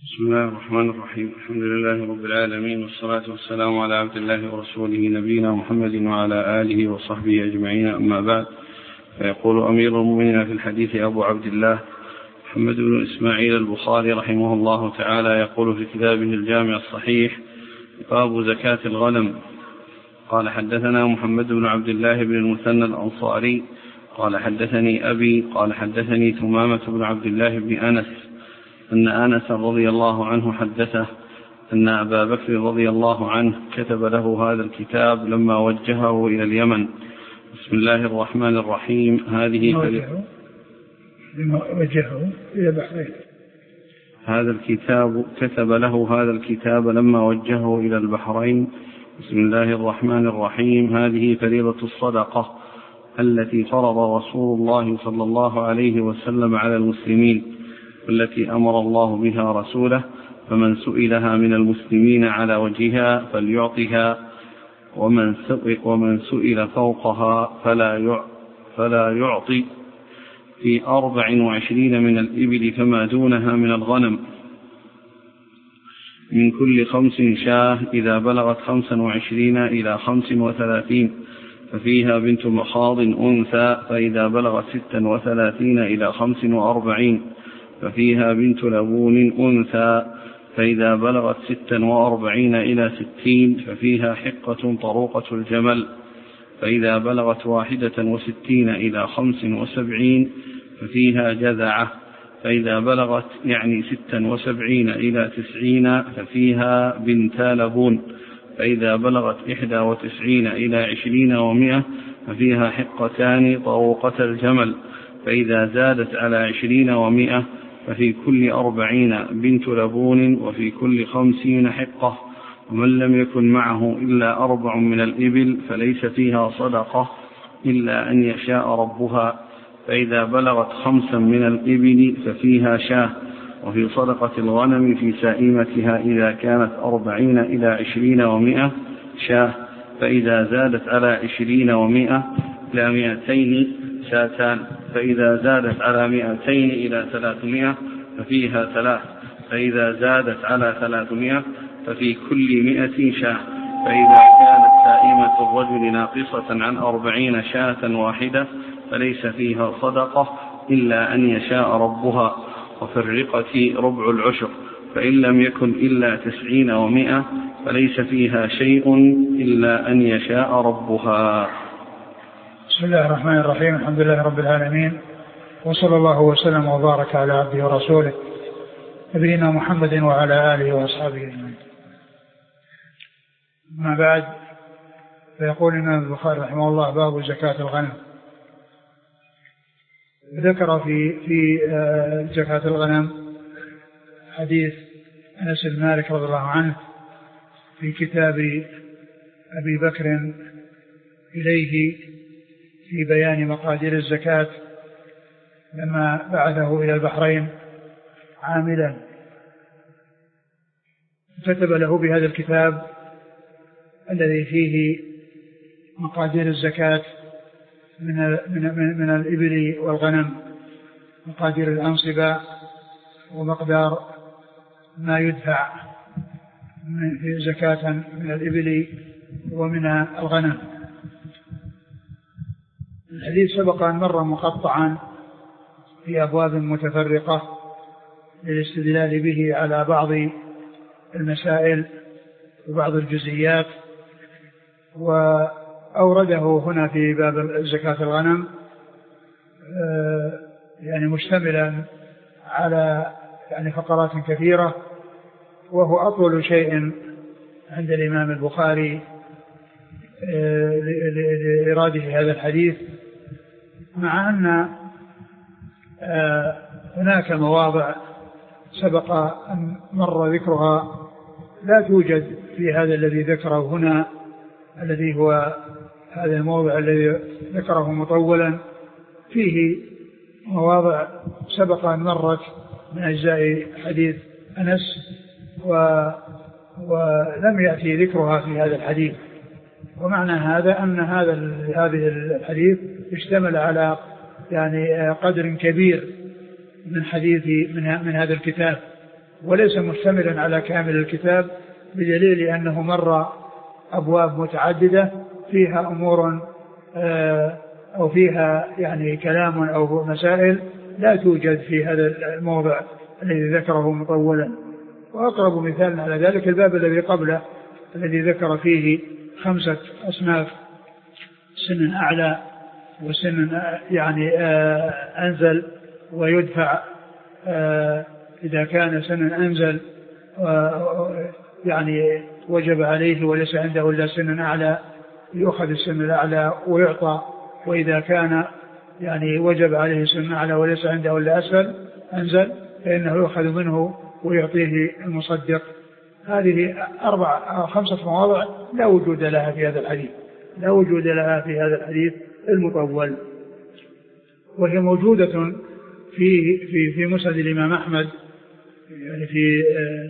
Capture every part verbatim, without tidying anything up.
بسم الله الرحمن الرحيم. الحمد لله رب العالمين، والصلاة والسلام على عبد الله ورسوله نبينا محمد وعلى آله وصحبه أجمعين، أما بعد. فيقول أمير المؤمنين في الحديث أبو عبد الله محمد بن إسماعيل البخاري رحمه الله تعالى، يقول في كتابه الجامع الصحيح: باب زكاة الغنم. قال: حدثنا محمد بن عبد الله بن المثنى الأنصاري قال: حدثني أبي قال: حدثني ثمامة بن عبد الله بن أنس أن أنس رضي الله عنه حدثه أن أبا بكر رضي الله عنه كتب له هذا الكتاب لما وجهه إلى اليمن. بسم الله الرحمن الرحيم. هذه وجهه وجهه إلى البحرين. هذا الكتاب كتب له هذا الكتاب لما وجهه إلى البحرين. بسم الله الرحمن الرحيم. هذه فريضة الصدقة التي فرض رسول الله صلى الله عليه وسلم على المسلمين، والتي أمر الله بها رسوله، فمن سئلها من المسلمين على وجهها فليعطها، ومن سئل, ومن سئل فوقها فلا فلا يعطي. في أربع وعشرين من الإبل فما دونها من الغنم، من كل خمس شاه إذا بلغت خمسا وعشرين إلى خمس وثلاثين، ففيها بنت مخاض أنثى، فإذا بلغت ستا وثلاثين إلى خمس وأربعين، ففيها بنت لبون أنثى، فإذا بلغت ستا وأربعين إلى ستين، ففيها حقة طروقة الجمل، فإذا بلغت واحدة وستين إلى خمس وسبعين، ففيها جذعة، فإذا بلغت يعني ستا وسبعين إلى تسعين، ففيها بنتا لبون، فإذا بلغت إحدى وتسعين إلى عشرين ومئة، ففيها حقتان طروقة الجمل، فإذا زادت على عشرين ومئة، ففي كل أربعين بنت لبون، وفي كل خمسين حقة. ومن لم يكن معه إلا أربع من الإبل فليس فيها صدقة إلا أن يشاء ربها، فإذا بلغت خمسا من الإبل ففيها شاه. وفي صدقة الغنم في سائمتها إذا كانت أربعين إلى عشرين ومئة شاه، فإذا زادت على عشرين ومئة إلى مئتين شاتان، فإذا زادت على مئتين إلى ثلاثمائة ففيها ثلاث، فإذا زادت على ثلاثمائة ففي كل مئة شاة. فإذا كانت سائمة الرجل ناقصة عن أربعين شاة واحدة فليس فيها صدقة إلا أن يشاء ربها. وفي الرقة ربع العشر، فإن لم يكن إلا تسعين ومئة فليس فيها شيء إلا أن يشاء ربها. بسم الله الرحمن الرحيم. الحمد لله رب العالمين، وصلى الله وسلم وبارك على عبده ورسوله نبينا محمد وعلى آله وأصحابه أجمعين. ما بعد، فيقول الإمام البخاري رحمه الله: باب زكاة الغنم. ذكر في في زكاة الغنم حديث أنس بن مالك رضي الله عنه في كتاب أبي بكر إليه في بيان مقادير الزكاة، لما بعثه إلى البحرين عاملا، كتب له بهذا الكتاب الذي فيه مقادير الزكاة من من من الإبل والغنم، مقادير الأنصبة ومقدار ما يدفع في زكاة من الإبل ومن الغنم. الحديث سبق أن مر مقطعا في أبواب متفرقة للاستدلال به على بعض المسائل وبعض الجزئيات، وأورده هنا في باب زكاة الغنم يعني مشتملا على يعني فقرات كثيرة، وهو أطول شيء عند الإمام البخاري لإراده هذا الحديث، مع أن هناك مواضع سبق أن مر ذكرها لا توجد في هذا الذي ذكره هنا، الذي هو هذا الموضع الذي ذكره مطولا. فيه مواضع سبق أن مرت من أجزاء حديث أنس ولم يأتي ذكرها في هذا الحديث. ومعنى هذا أن هذا هذه الحديث اشتمل على يعني قدر كبير من حديث من, من هذا الكتاب، وليس مشتملا على كامل الكتاب، بدليل أنه مر أبواب متعددة فيها أمور أو فيها يعني كلام أو مسائل لا توجد في هذا الموضع الذي ذكره مطولا. وأقرب مثال على ذلك الباب الذي قبله الذي ذكر فيه خمسة أصناف: سن أعلى وسن يعني أنزل ويدفع إذا كان سن أنزل يعني وجب عليه وليس عنده إلا سن أعلى يؤخذ السن الأعلى ويعطى، وإذا كان يعني وجب عليه سن أعلى وليس عنده إلا أسفل أنزل فإنه يؤخذ منه ويعطيه المصدق. هذه أربع أو خمسة مواضع لا وجود لها في هذا الحديث لا وجود لها في هذا الحديث المطول، وهي موجودة في في في مسند الإمام أحمد، يعني في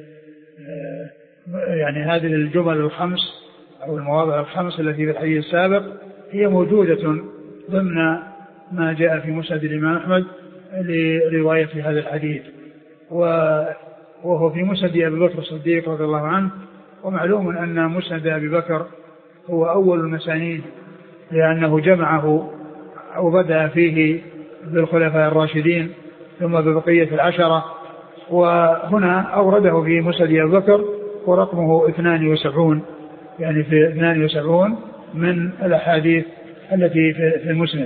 يعني هذه الجمل الخمس أو المواضع الخمس التي في الحديث السابق هي موجودة ضمن ما جاء في مسند الإمام أحمد لرواية هذا الحديث، وهو في مسند أبي بكر الصديق رضي الله عنه. ومعلوم أن مسند أبي بكر هو أول المسانيد لأنه جمعه أو بدأ فيه بالخلفاء الراشدين ثم ببقية العشرة، وهنا أورده في مسند أبي بكر ورقمه اثنان وسبعون، يعني في اثنان وسبعون من الأحاديث التي في المسند.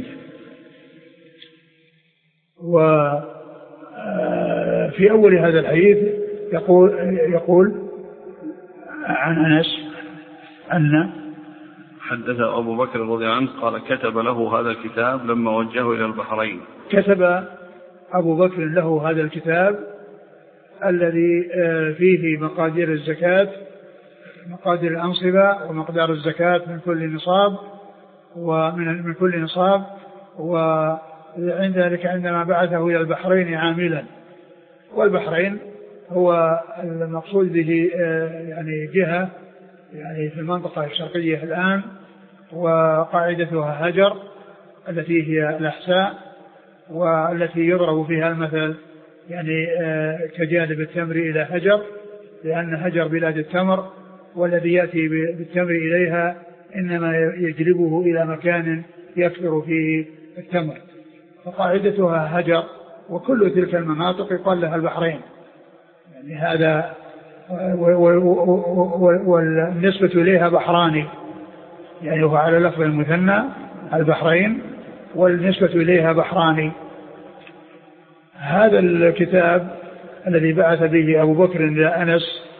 وفي أول هذا الحديث يقول, يقول عن أنس أن حدث أبو بكر رضي الله عنه قال كتب له هذا الكتاب لما وجهه إلى البحرين. كتب أبو بكر له هذا الكتاب الذي فيه مقادير الزكاة، مقادير الأنصبة ومقدار الزكاة من كل نصاب ومن من كل نصاب. وعند ذلك عندما بعثه إلى البحرين عاملا، والبحرين هو المقصود به يعني جهة يعني في المنطقة الشرقية الآن، وقاعدتها هجر التي هي الأحساء، والتي يضرب فيها المثل يعني كجانب التمر إلى هجر، لأن هجر بلاد التمر، والذي يأتي بالتمر إليها إنما يجلبه إلى مكان يكثر فيه التمر، فقاعدتها هجر. وكل تلك المناطق يقال لها البحرين، يعني هذا والنسبة إليها بحراني، يعني هو على لفظ المثنى البحرين والنسبة إليها بحراني. هذا الكتاب الذي بعث به أبو بكر إلى أنس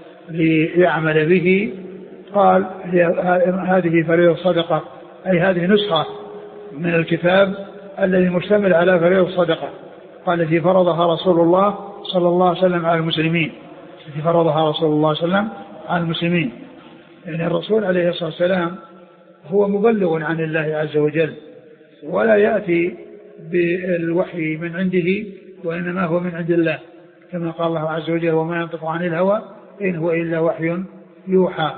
ليعمل به قال هذه فريضة صدقة، أي هذه نسخة من الكتاب الذي مشتمل على فريضة صدقة، قال التي فرضها رسول الله صلى الله عليه وسلم على المسلمين، التي فرضها رسول الله صلى الله عليه وسلم على المسلمين. يعني الرسول عليه الصلاة والسلام هو مبلغ عن الله عز وجل، ولا يأتي بالوحي من عنده، وإنما هو من عند الله، كما قال الله عز وجل وما ينطق عن الهوى إن هو إلا وحي يوحى.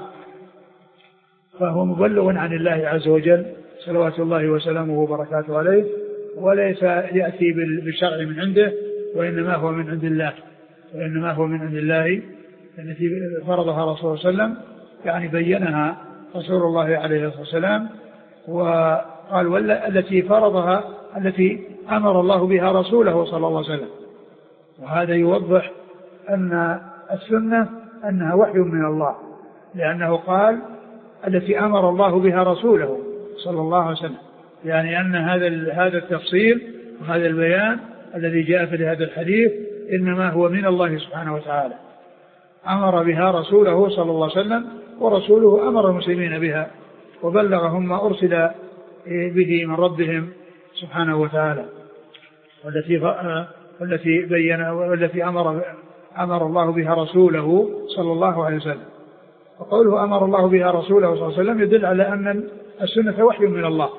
فهو مبلغ عن الله عز وجل صلوات الله وسلامه وبركاته عليه، وليس يأتي بالشرع من عنده، وإنما هو من عند الله، وإنما هو من عند الله التي فرضها رسول الله صلى الله عليه وسلم، يعني بينها رسول الله عليه الصلاة والسلام. وقال والتي فرضها التي أمر الله بها رسوله صلى الله عليه وسلم، وهذا يوضح أن السنة أنها وحي من الله، لأنه قال التي أمر الله بها رسوله صلى الله عليه وسلم، يعني أن هذا هذا التفصيل وهذا البيان الذي جاء في هذا الحديث إنما هو من الله سبحانه وتعالى، أمر بها رسوله صلى الله عليه وسلم، ورسوله أمر المسلمين بها وبلغهم ما أرسل به من ربهم سبحانه وتعالى، والتي والتي بين والتي أمر أمر الله بها رسوله صلى الله عليه وسلم. وقوله أمر الله بها رسوله صلى الله عليه وسلم يدل على أن السنة وحي من الله،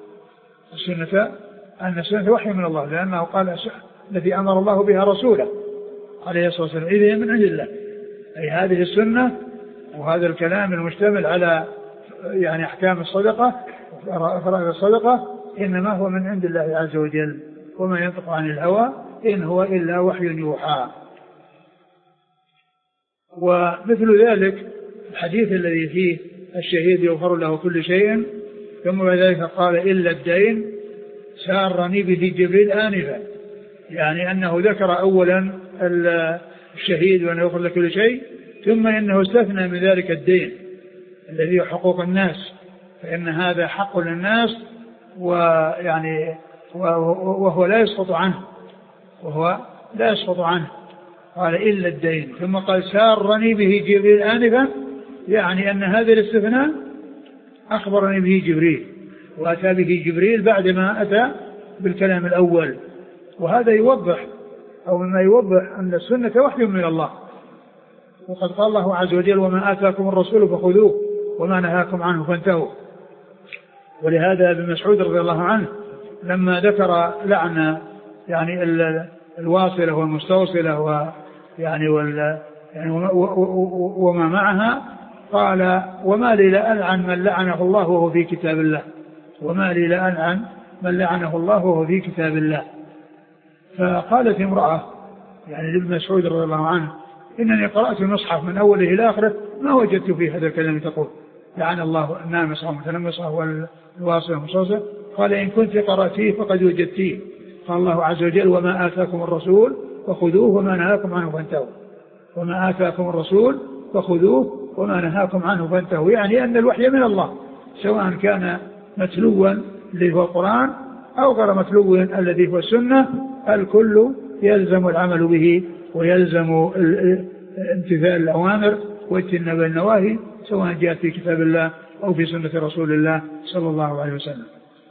السنة أن السنة وحي من الله، لأنه قال التي أمر الله بها رسوله عليه الصلاة والسلام، إذن من عند الله، أي هذه السنة وهذا الكلام المشتمل على يعني أحكام الصدقة فرائض الصدقة إنما هو من عند الله عز وجل، وما ينطق عن الهوى إن هو إلا وحي يوحى. ومثل ذلك الحديث الذي فيه الشهيد يغفر له كل شيء، ثم بعد ذلك قال إلا الدين سارني به جبريل آنفا، يعني أنه ذكر أولا الشهيد وأنه يغفر له كل شيء، ثم إنه استثنى من ذلك الدين الذي هو حقوق الناس، فإن هذا حق للناس ويعني وهو لا يسقط عنه وهو لا يسقط عنه قال إلا الدين، ثم قال سارني به جبريل آنفا، يعني أن هذا الاستثناء أخبرني به جبريل وأتى به جبريل بعدما أتى بالكلام الأول. وهذا يوضح أو مما يوضح أن السنة وحي من الله، وقد قال الله عز وجل وما آتاكم الرسول فخذوه وما نهاكم عنه فانتهوا. ولهذا ابن مسعود رضي الله عنه لما ذكر لعن يعني الواصلة والمستوصلة ويعني وال يعني وما معها قال وما لي لألعن من لعنه الله وهو في كتاب الله، وما لي لألعن من لعنه الله وهو في كتاب الله. فقالت امرأة يعني لابن مسعود رضي الله عنه إنني قرأت المصحف من أوله إلى آخره ما وجدت فيه هذا الكلام تقول لعن الله النامصة والمتنمصة والواصلة والمستوصلة. قال إن كنت قرأتيه فقد وجدتيه. قال الله عز وجل وما آتاكم الرسول فخذوه وما نهاكم عنه فانتهوا، وما آتاكم الرسول فخذوه وما نهاكم عنه فانتهوا، يعني أن الوحي من الله سواء كان متلوا الذي هو القرآن أو غير متلو الذي هو السنة، الكل يلزم العمل به ويلزم امتثال الأوامر واجتناب النواهي سواء جاءت في كتاب الله أو في سنة رسول الله صلى الله عليه وسلم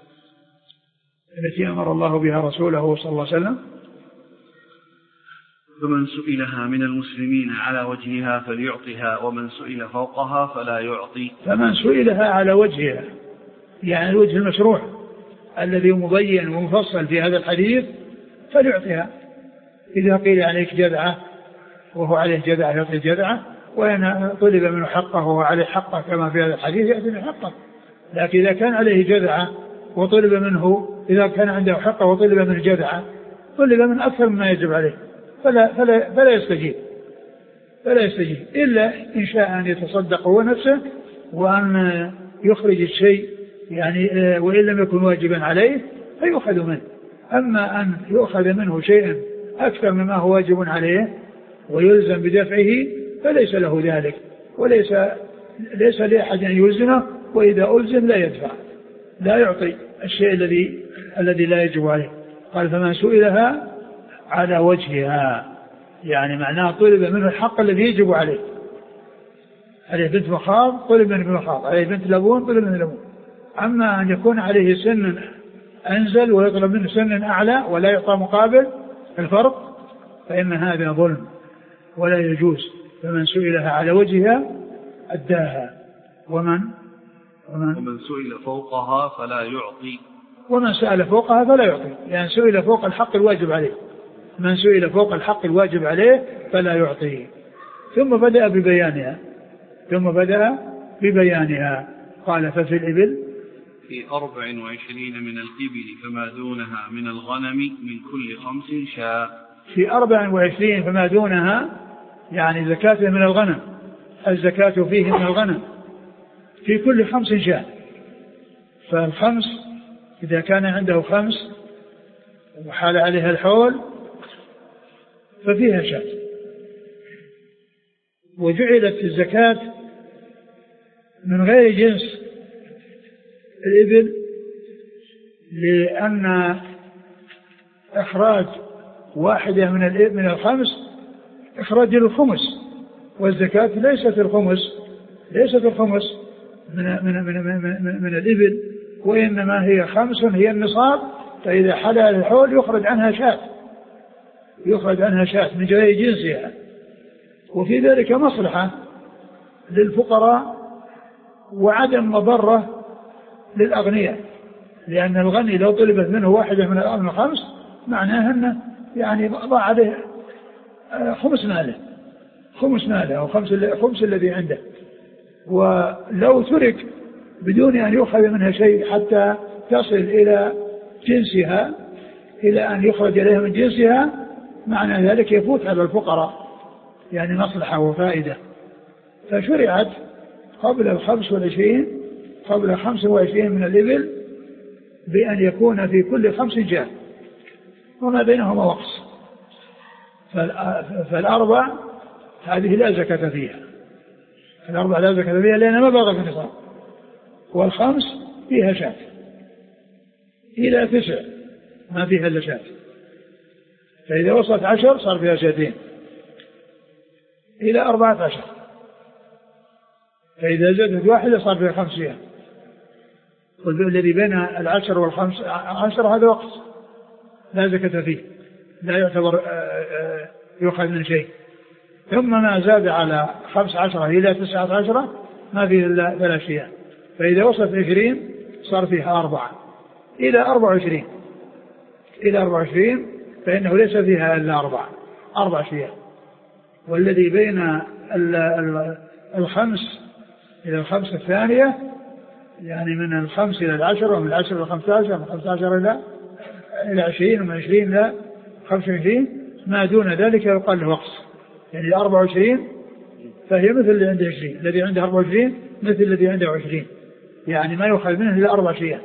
التي أمر الله بها رسوله صلى الله عليه وسلم. فمن سئلها من المسلمين على وجهها فليعطها ومن سئل فوقها فلا يعطي. فمن سئلها على وجهها يعني الوجه المشروع الذي مبين ومفصل في هذا الحديث فليعطيها. إذا قيل عليك جذعة وهو عليه جذعة يعطي الجذعة، وإن طلب منه حقه وهو عليه حقه كما في هذا الحديث يأتي من حقه. لكن إذا كان عليه جذعة وطلب منه إذا كان عنده حقه وطلب منه جذعة طلب من أكثر مما يجب عليه فلا, فلا, فلا يستجيب فلا يستجيب إلا إن شاء أن يتصدق هو نفسه وأن يخرج الشيء يعني وإن لم يكن واجبا عليه فيؤخذ منه. أما أن يؤخذ منه شيئا أكثر مما هو واجب عليه ويلزم بدفعه فليس له ذلك، وليس ليس لأحد أن يلزمه، وإذا ألزم لا يدفع لا يعطي الشيء الذي الذي لا يجب عليه. قال فمن سئلها على وجهها يعني معناه طلب منه الحق الذي يجب عليه. عليه بنت مخاض طلب منه مخاض، عليه بنت لبون طلب منه لبون. أما أن يكون عليه سن أنزل ويطلب منه سن أعلى ولا يعطى مقابل الفرق فإن هذا ظلم ولا يجوز. فمن سئلها على وجهها أداها ومن ومن, ومن سئل فوقها فلا يعطي. ومن سئل فوقها فلا يعطي يعني سئل فوق الحق الواجب عليه. من سئل فوق الحق الواجب عليه فلا يعطيه. ثم بدأ ببيانها ثم بدأ ببيانها قال ففي الإبل في أربع وعشرين من الإبل فما دونها من الغنم من كل خمس شاء. في أربع وعشرين فما دونها يعني زكاة من الغنم، الزكاة فيه من الغنم في كل خمس شاء. فالخمس إذا كان عنده خمس وحال عليها الحول ففيها شاة. وجعلت الزكاة من غير جنس الإبل لأن إخراج واحدة من من الخمس إخراج الخمس، والزكاة ليست الخمس ليست الخمس من من من من, من, من الإبل، وإنما هي خمس هي النصاب. فإذا حل الحول يخرج عنها شاة يخرج عنها شاة من غير جنسها. وفي ذلك مصلحة للفقراء وعدم مضرة للأغنياء، لأن الغني لو طلبت منه واحدة من الخمس معناها أنه يعني ضاع عليه خمس ماله خمس ماله أو خمس, خمس الذي عنده. ولو ترك بدون أن يؤخذ منها شيء حتى تصل إلى جنسها إلى أن يخرج إليها من جنسها معنى ذلك يفوت على الفقراء يعني مصلحة وفائدة، فشرعت قبل الخمس والعشرين قبل خمس وعشرين من الإبل بأن يكون في كل خمس جاء وما بينهما وقص. فالأربع هذه لا زكاة فيها، الأربع لا زكاة فيها لأنها ما بلغت النصاب، والخمس فيها شاة، إلى تسع ما فيها إلا شاة، فإذا وصلت عشر صار فيها شاتين، إلى أربعة عشر، فإذا زادت واحدة صار فيها خمس شيئا. والذي بين العشر والخمس عشر هذا وقت لا زكاة فيه، لا يعتبر يؤخذ من شيء. ثم ما زاد على خمس عشرة إلى تسعة عشرة ما فيه إلا ثلاث شيئا، فإذا وصلت عشرين صار فيها أربعة، إلى أربع وعشرين إلى أربع وعشرين فإنه ليس فيها إلا أربعة أربع شيئا. والذي بين الخمس إلى الخمس الثانية يعني من الخمس إلى العشر، ومن العشر إلى الخمس عشر، ومن الخمس عشر إلى إلى عشرين، ومن عشرين إلى خمس وعشرين، ما دون ذلك يقال له وقص. يعني أربع وعشرين فهي مثل اللي عنده عشرين، الذي عنده أربع وعشرين مثل الذي عنده عشرين، يعني ما يؤخذ منه إلا أربع شيئا.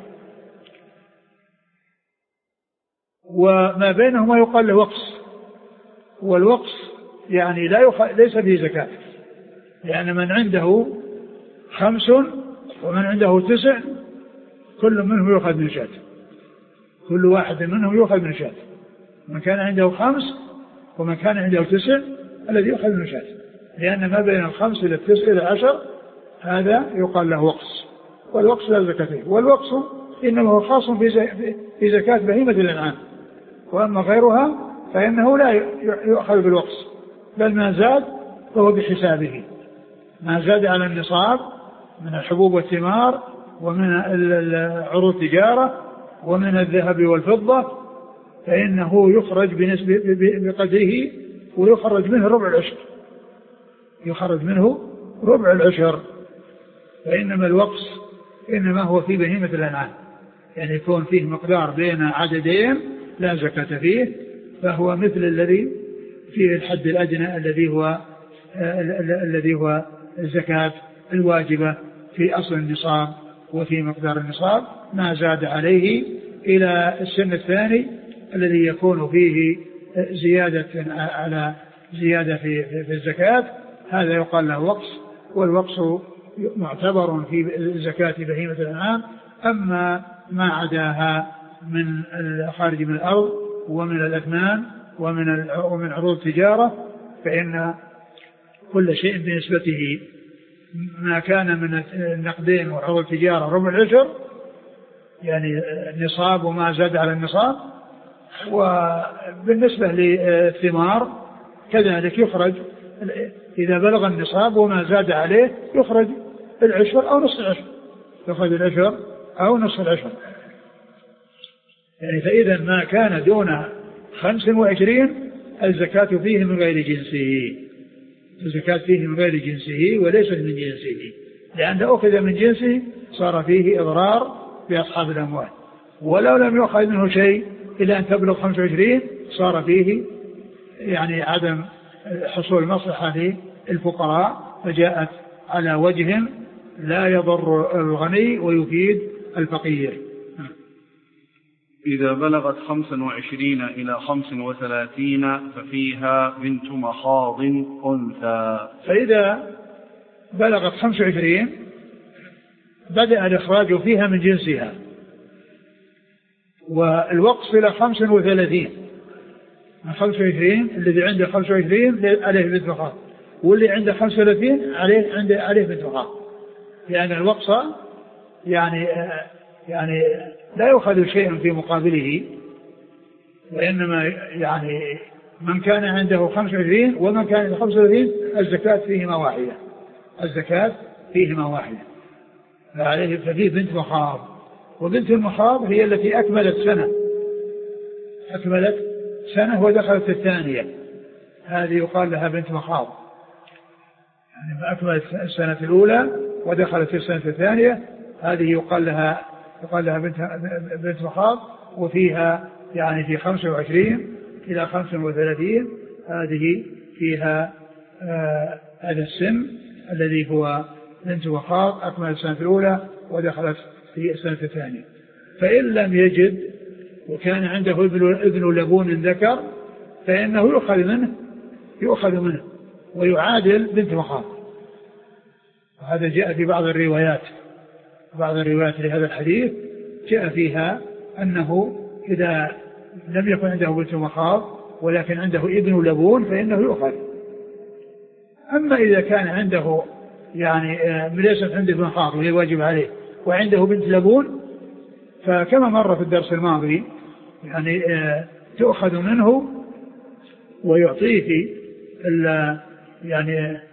وما بينهما يقال له وقص، والوقص يعني لا يخ... ليس فيه زكاة، لأن من عنده خمس ومن عنده تسع كل منه يؤخذ من شاة، كل واحد منهم يؤخذ من شاة، من كان عنده خمس ومن كان عنده تسع الذي يؤخذ من شاة، لأن ما بين الخمس إلى التسع إلى العشر هذا يقال له وقص، والوقص لا زكاة فيه. والوقص إنما هو خاص في زكاة بهيمة الأنعام، وأما غيرها فإنه لا يؤخذ بالوقص، بل ما زاد فهو بحسابه، ما زاد على النصاب من الحبوب والثمار ومن عروض التجارة ومن الذهب والفضة فإنه يخرج بنسبة بقدره، ويخرج منه ربع العشر، يخرج منه ربع العشر. فإنما الوقص إنما هو في بهيمة الأنعام، يعني يكون فيه مقدار بين عددين لا زكاة فيه، فهو مثل الذي فيه الحد الأدنى الذي هو الذي هو الزكاة الواجبة في أصل النصاب وفي مقدار النصاب، ما زاد عليه إلى السن الثاني الذي يكون فيه زيادة على زيادة في, في الزكاة، هذا يقال له وقص. والوقص معتبر في الزكاة بهيمة الأنعام. أما ما عداها من الخارج من الأرض ومن الأثمان ومن ومن عروض التجارة فإن كل شيء بنسبته، ما كان من النقدين وعروض التجارة ربع العشر يعني النصاب وما زاد على النصاب، وبالنسبة للثمار كذلك يخرج إذا بلغ النصاب وما زاد عليه يخرج العشر أو نصف العشر، يخرج العشر أو نصف العشر. يعني فإذا ما كان دون خمس وعشرين الزكاة فيه من غير جنسه، الزكاة فيه من غير جنسه وليس من جنسه، لأن أخذ من جنسه صار فيه إضرار بأصحاب الأموال، ولو لم يأخذ منه شيء إلى أن تبلغ خمس وعشرين صار فيه يعني عدم حصول مصلحة للفقراء، فجاءت على وجه لا يضر الغني ويفيد الفقير. إذا بلغت خمسا وعشرين إلى خمس وثلاثين ففيها بنت مخاض أنثى. فإذا بلغت خمس وعشرين بدأ الإخراج فيها من جنسها، والوقص إلى خمس وثلاثين، من خمس وعشرين الذي عنده خمس وعشرين عليه بنت مخاض، واللي عنده خمس وثلاثين عليه عنده عليه بنت مخاض، لأن الوقص يعني يعني لا يؤخذ شيء في مقابله، وإنما يعني من كان عنده خمس وعشرين ومن كان عنده خمس وثلاثين الزكاة فيهما واحدة، الزكاة فيهما واحدة، فعليه ففيه بنت مخاض. وبنت المخاض هي التي أكملت سنة، أكملت سنة ودخلت الثانية، هذه يقال لها بنت مخاض، يعني أكملت السنة الأولى ودخلت في السنة الثانية، هذه يقال لها يقال لها بنت بنت مخاض. وفيها يعني في خمسة وعشرين إلى خمسة وثلاثين هذه فيها آه هذا السن الذي هو بنت مخاض أكمل السنة الأولى ودخلت في السنة الثانية. فإن لم يجد وكان عنده ابن لبون ذكر فإنه يؤخذ منه يؤخذ منه ويعادل بنت مخاض. وهذا جاء في بعض الروايات بعض الروايات لهذا الحديث جاء فيها أنه إذا لم يكن عنده بنت مخاض ولكن عنده ابن لبون فإنه يؤخذ. أما إذا كان عنده يعني ليست عنده ابن مخاض وهي واجب عليه وعنده بنت لبون فكما مر في الدرس الماضي يعني تؤخذ منه ويعطيه يعني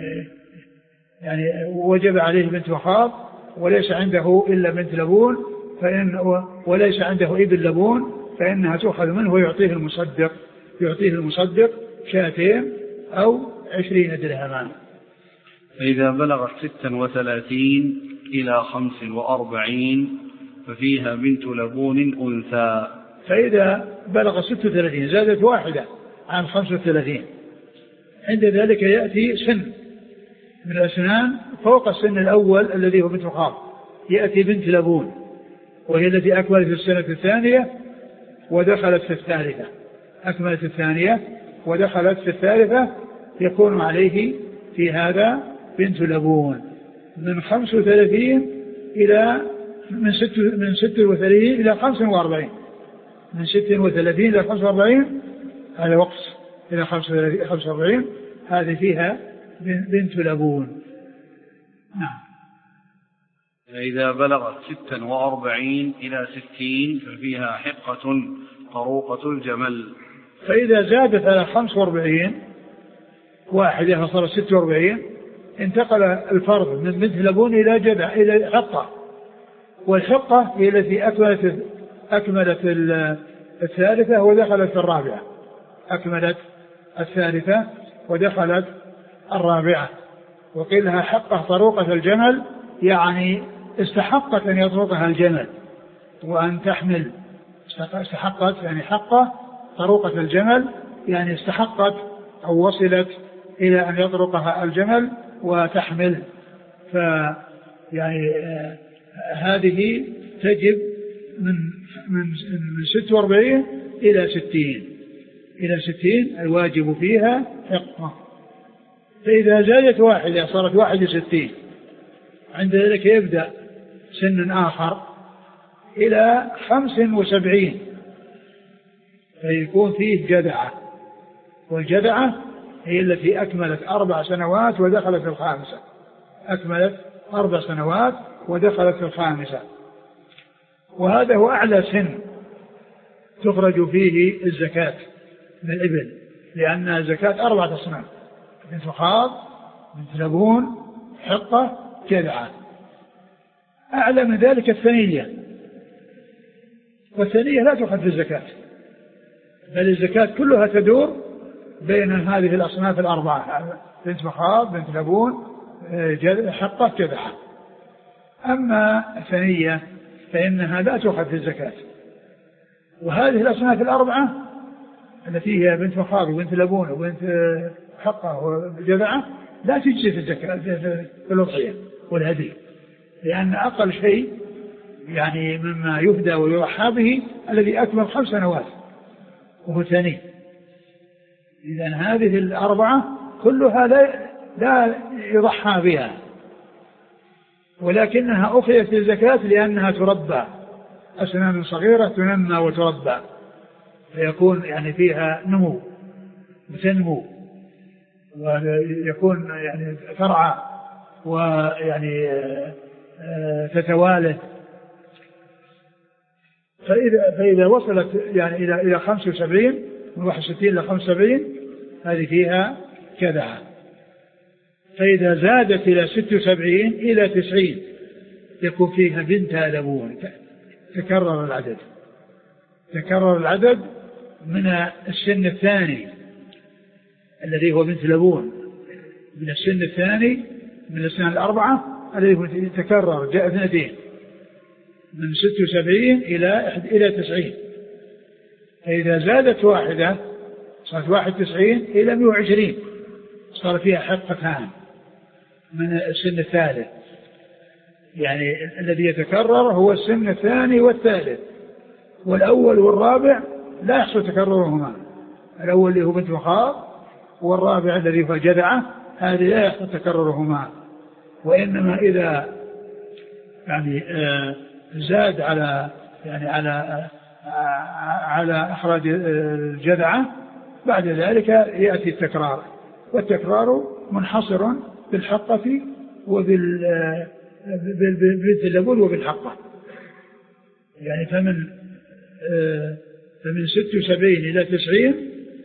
يعني وجب عليه بنت مخاض وليس عنده إلا بنت لبون فإن وليس عنده ابن لبون فإنها تؤخذ منه ويعطيه المصدق يعطيه المصدق شاتين أو عشرين درهما. فإذا بلغت ستا وثلاثين إلى خمس وأربعين ففيها بنت لبون أنثى. فإذا بلغ ست وثلاثين زادت واحدة عن خمس وثلاثين عند ذلك يأتي سن من الأسنان فوق السن الأول الذي هو بنت مخاض يأتي بنت لبون وهي التي أكملت في السنة الثانية ودخلت في الثالثة أكملت الثانية ودخلت في الثالثة يكون عليه في هذا بنت لبون من خمس وثلاثين إلى من ست من ست وثلاثين إلى خمس وأربعين من ست وثلاثين إلى خمس وأربعين هذا وقت إلى خمس وأربعين هذه فيها بنت لبون. نعم. فإذا بلغت ستا وأربعين إلى ستين ففيها حقة طروقة الجمل. فإذا زادت على خمس وأربعين واحدة فصارت ست وأربعين انتقل الفرض من بنت لبون إلى جدع إلى حقة والحقة هي التي أكملت أكملت الثالثة ودخلت في الرابعة أكملت الثالثة ودخلت الرابعة وقيل لها حقة طروقة الجمل يعني استحقت أن يطرقها الجمل وأن تحمل استحقت يعني حقة طروقة الجمل يعني استحقت أو وصلت إلى أن يطرقها الجمل وتحمل. ف يعني آه هذه تجب من من من ستة وأربعين إلى ستين إلى ستين الواجب فيها حقة. فإذا زادت واحدة صارت واحد وستين عند ذلك يبدأ سن آخر إلى خمس وسبعين فيكون فيه جدعة والجدعة هي التي أكملت أربع سنوات ودخلت في الخامسة أكملت أربع سنوات ودخلت في الخامسة. وهذا هو أعلى سن تخرج فيه الزكاة من الإبل لأن الزكاة أربعة أصناف بنت مخاض بنت لبون حقة جدعة. أعلى من ذلك الثنية والثنية لا تؤخذ في الزكاة بل الزكاة كلها تدور بين هذه الأصناف الأربعة بنت مخاض بنت لبون حقة جدعة. أما الثنية فإنها لا تؤخذ في الزكاة. وهذه الأصناف الأربعة التي هي بنت مخاض وبنت لبون وبنت حقة وجدعة لا تجزي في الزكاة في الأضحية والهدي لأن أقل شيء يعني مما يهدى ويضحى به الذي أكمل خمس سنوات وهو ثاني. إذن هذه الأربعة كلها لا, لا يضحى بها ولكنها أخذت في الزكاة لأنها تربى أسنان صغيرة تنمى وتربى فيكون يعني فيها نمو وتنمو ويكون يعني ترعى ويعني تتوالد. فإذا, فإذا وصلت يعني إلى إلى خمسة وسبعين من واحد وستين إلى خمسة وسبعين هذه فيها كذا. فإذا زادت إلى ستة وسبعين إلى تسعين يكون فيها بنت لبون تكرر العدد تكرر العدد من السن الثاني الذي هو بنت لبون من السن الثاني من السنة الأربعة الذي هو يتكرر جاء اثنتين من ستة وسبعين إلى إلى تسعين. فإذا زادت واحدة صارت واحد وتسعين إلى مئة وعشرين صار فيها حقتان من السن الثالث، يعني الذي يتكرر هو السن الثاني والثالث، والأول والرابع لا يحصل تكررهما. الأول اللي هو بنت مخاض والرابع الذي هو جذعة، هذه لا يحصل تكررهما، وإنما إذا يعني زاد على يعني على على إخراج الجذعة بعد ذلك يأتي التكرار، والتكرار منحصر بالحقة وبالبنت اللبون وبالحقة. يعني فمن فمن ست وسبعين إلى تسعين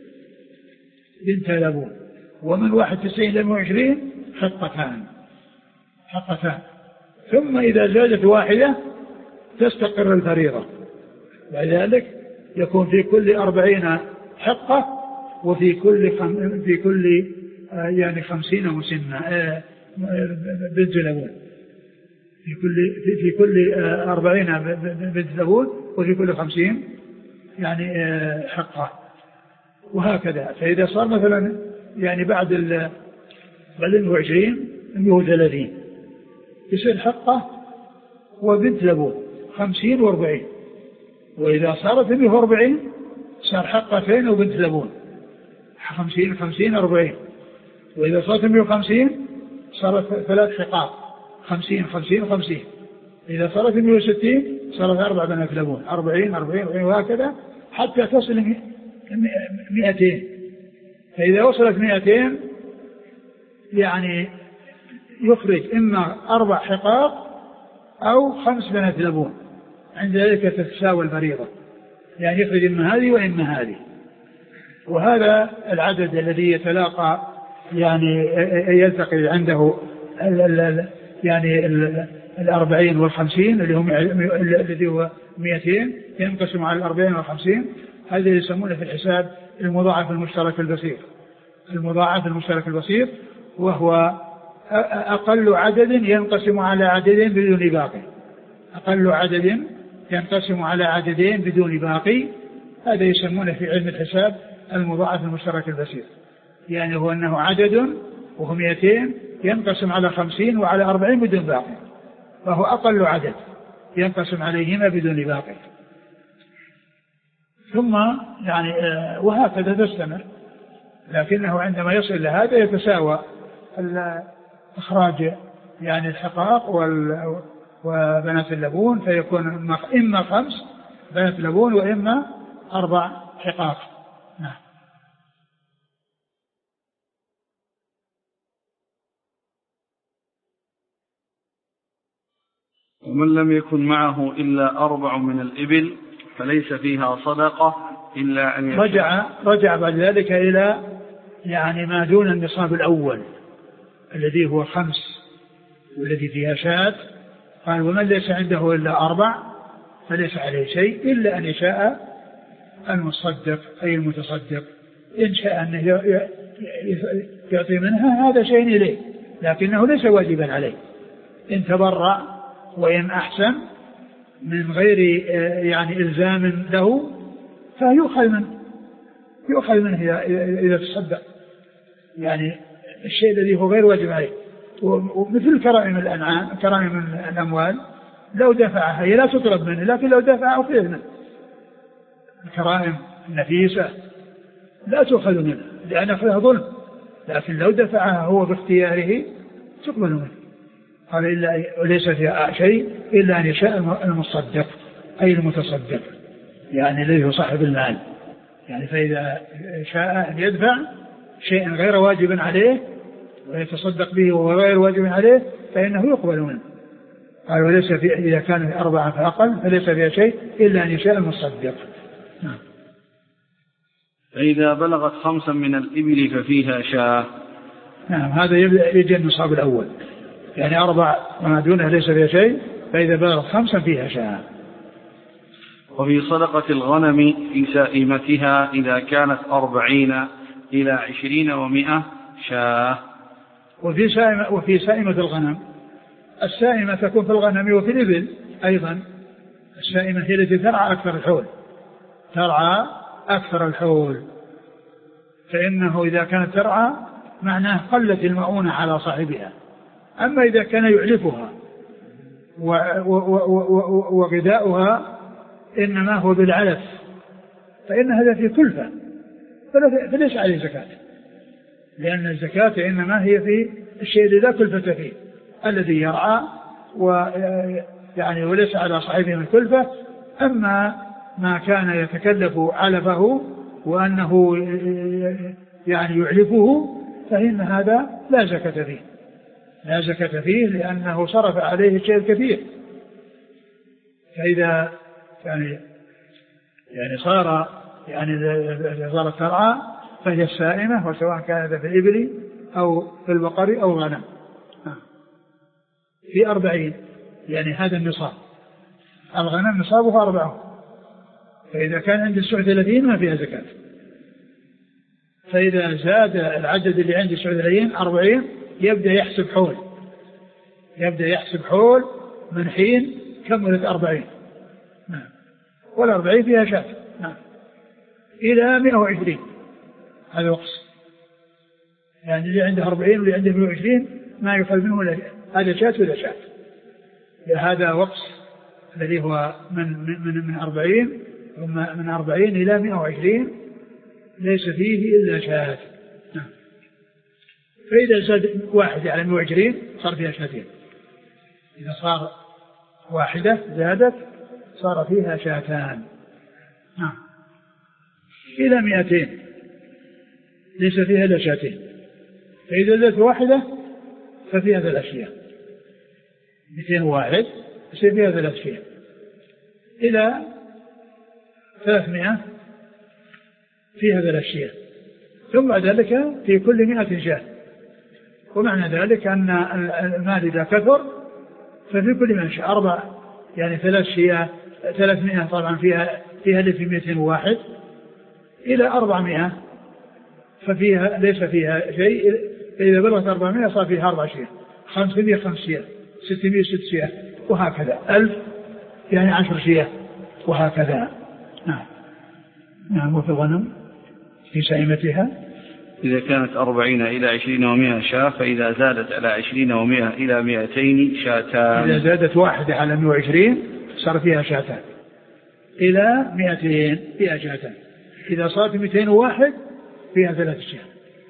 بنت لبون، ومن واحد تسعين إلى وعشرين حقتان حقتان ثم إذا زادت واحدة تستقر الفريضة، ولذلك يكون في كل أربعين حقة، وفي كل خم... في كل آه يعني خمسين مسنة آه بنت لبون، في كل في, في كل آه أربعين بنت لبون، وفي كل خمسين يعني آه حقة، وهكذا. فإذا صار مثلا يعني بعد ال بعد وعشرين مئة ثلاثين يصير حقة وبنت لبون خمسين واربعين، وإذا صارت مئة واربعين صار حقتين وبنت لبون خمسين خمسين أربعين، وإذا صارت مئة وخمسين صارت ثلاث حقات خمسين خمسين خمسين، إذا صارت مئة وستين صارت أربع بنات لبون أربعين أربعين أربعين، وهكذا حتى تصل مئتين. فإذا وصلت مئتين يعني يخرج إما أربع حقاق أو خمس بنات لبون، عند ذلك تتساوى الفريضة، يعني يخرج إما هذه وإما هذه. وهذا العدد الذي يتلاقى يعني يلتقي عنده ال ال يعني ال الأربعين والخمسين اللي هم الذي هو مئتين ينقسم على الأربعين والخمسين، هذا يسمونه في الحساب المضاعف المشترك البسيط. المضاعف المشترك البسيط وهو أقل عدد ينقسم على عددين بدون باقي، أقل عدد ينقسم على عددين بدون باقي، هذا يسمونه في علم الحساب المضاعف المشترك البسيط. يعني هو أنه عدد وهو مئتين ينقسم على خمسين وعلى أربعين بدون باقي، فهو أقل عدد ينقسم عليهما بدون باقي. ثم يعني وهكذا تستمر، لكنه عندما يصل إلى هذا يتساوى إخراج يعني الحقاق وبنات اللبون، فيكون إما خمس بنات لبون وإما أربع حقاق. نعم. ومن لم يكن معه إلا أربع من الإبل فليس فيها صدقة إلا أن يشاء. رجع رجع بعد ذلك إلى يعني ما دون النصاب الأول الذي هو خمس والذي فيها شاة، قال ومن ليس عنده إلا أربع فليس عليه شيء إلا أن يشاء المصدق أي المتصدق، إن شاء أن يعطي منها هذا شيء إليه، لكنه ليس واجبا عليه، إن تبرع وإن أحسن من غير يعني إلزام له فيؤخذ منه يؤخذ منه إذا تصدق، يعني الشيء الذي هو غير واجب عليه. ومثل كرائم الأنعام كرائم الأموال لو دفعها هي لا تطلب منه، لكن لو دفعها أخذ منه. الكرائم النفيسة لا تؤخذ منه لأن أخذها ظلم، لكن لو دفعها هو باختياره تقبل منه. قال إلا وليس فيها شيء إلا أن يشاء المصدق أي المتصدق، يعني الذي هو صاحب المال. يعني فإذا شاء أن يدفع شيئا غير واجب عليه ويتصدق به وهو غير واجب عليه فإنه يقبل منه. قال وليس في إذا كان أربعة فأقل فليس فيها شيء إلا أن يشاء المصدق. نعم. فإذا بلغت خمسا من الإبل ففيها شاة. نعم، هذا يجي النصاب الأول، يعني أربع وما دونها ليس فيها شيء، فإذا بلغت خمسا فيها شاة. وفي صدقة الغنم في سائمتها إذا كانت أربعين إلى عشرين ومئة شاة. وفي سائمة, وفي سائمة الغنم، السائمة تكون في الغنم وفي الإبل أيضا. السائمة هي التي ترعى أكثر الحول ترعى أكثر الحول فإنه إذا كانت ترعى معناه قلت المؤونة على صاحبها. أما إذا كان يعلفها وغذاؤها إنما هو بالعلف فإن هذا في كلفة فليس عليه زكاة، لأن الزكاة إنما هي في الشيء الذي لا كلفة فيه الذي يرعى ويعني وليس على صاحبه من كلفة. أما ما كان يتكلف علفه وأنه يعني يعلفه فإن هذا لا زكاة فيه، لا زكاة فيه لأنه صرف عليه الشيء الكثير. فإذا يعني يعني صار يعني صارت ترعى فهي السائمة، وسواء كان في الإبل أو في البقر أو الغنم في أربعين، يعني هذا النصاب. الغنم نصابها أربعون، فإذا كان عند السوء ثلاثين ما فيها زكاة. فإذا زاد العدد اللي عند السوء ثلاثين أربعين يبدأ يحسب حول، يبدأ يحسب حول من حين كملت أربعين. نعم. والأربعين فيها شاة. نعم. إلى مئة وعشرين هذا وقص، يعني اللي عنده أربعين واللي عنده مئة وعشرين ما يقل منه هذا شاة ولا شاة. هذا وقص الذي هو من من من أربعين من أربعين إلى مئة وعشرين ليس فيه إلا شاة. نعم. فإذا زاد واحدة على مئة وعشرين صار فيها شاتين، إذا صار واحدة زادت صار فيها شاتان. نعم. إلى مئتين ليس فيها إلا شاتين، فإذا زادت واحدة ففيها ثلاث شياه، مئتين واحد يصير فيها ثلاث شياه، إلى ثلاثمائة فيها ثلاث شياه، ثم بعد ذلك في كل مئة شاه. ومعنى ذلك أن المال إذا كثر ففي كل مئة شاه أربع، يعني ثلاث شياه، ثلاثمائة طبعا فيها فيها اللي في مئتين واحد إلى أربعمائة ففيها ليس فيها شيء. فإذا بلغت أربعمائة صار فيها أربع شياه، خمسمائة خمس شياه، ستمائة ست شياه، وهكذا. ألف يعني عشر شياه، وهكذا. نعم. نعم. وفي الغنم في سائمتها إذا كانت أربعين إلى عشرين ومئة شاة، فإذا زادت على عشرين ومئة إلى مئتين شاتان. إذا زادت واحدة على مئة وعشرين صار فيها شاتان، إلى مئتين فيها شاتان. إذا صارت مئتين وواحد فيها ثلاث شياه.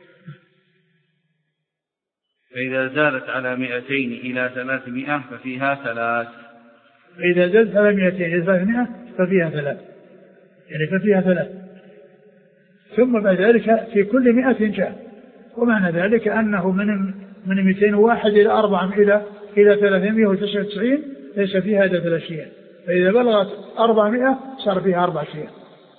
فإذا زادت على مئتين إلى ثلاثمائة ففيها ثلاث. إذا زادت على مئتين إلى ثلاثمائة ففيها ثلاث، يعني ففيها ثلاث. ثم بعد ذلك في كل مئة شاة. ومعنى ذلك أنه من من مئتين وواحد إلى أربعة إلى إلى ثلاثمائة وتسعة وتسعين ليس فيها هذا ثلاث شياه. فإذا بلغت أربعمائة صار فيها أربع شياه.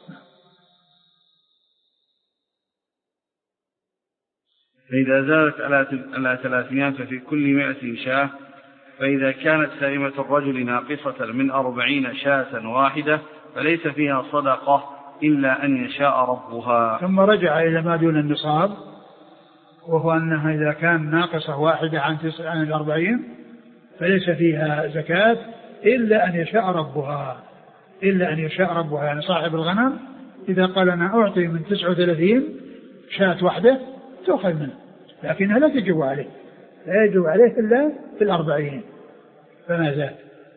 فإذا زادت على ثلاثمائة ففي كل مئة شاة. فإذا كانت سائمة الرجل ناقصة من أربعين شاة واحدة فليس فيها صدقة إلا أن يشاء ربها. ثم رجع إلى ما دون النصاب، وهو أنها إذا كان ناقصة واحدة عن تسع عن الأربعين فليس فيها زكاة إلا أن يشاء ربها، إلا أن يشاء ربها. يعني صاحب الغنم إذا قال أنا أعطي من تسعة وثلاثين شاة واحدة تأخذ منه، لكنها لا تجب عليه، لا يجب عليه إلا في الأربعين فما زاد.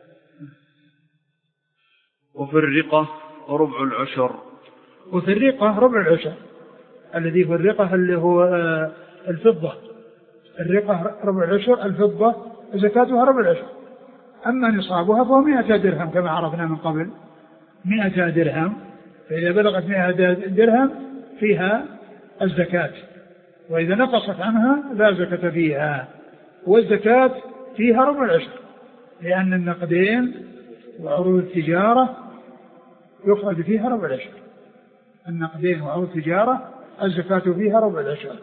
وفي الرقة ربع العشر. وفي الرقة ربع العشر الذي في الرقة اللي هو الفضة. الرقة ربع العشر، الفضة زكاتها ربع العشر. أما نصابها فهو مئة درهم كما عرفنا من قبل، مئة درهم. فإذا بلغت مئة درهم فيها الزكاة، وإذا نقصت عنها لا زكاة فيها. والزكاة فيها ربع العشر، لأن النقدين وعروض التجارة يخرج فيها ربع العشر. النقدين وعروض التجارة الزكاة فيها ربع العشر.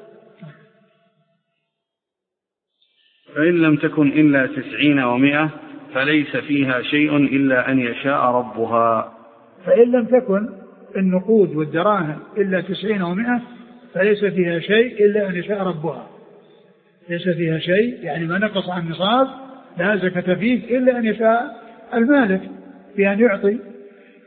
فإن لم تكن إلا تسعين ومئة فليس فيها شيء إلا أن يشاء ربها. فإن لم تكن النقود والدراهم إلا تسعين ومئة فليس فيها شيء إلا أن يشاء ربها. ليس فيها شيء يعني ما نقص عن نصاب لا زكاة فيه إلا أن يشاء المالك بأن يعطي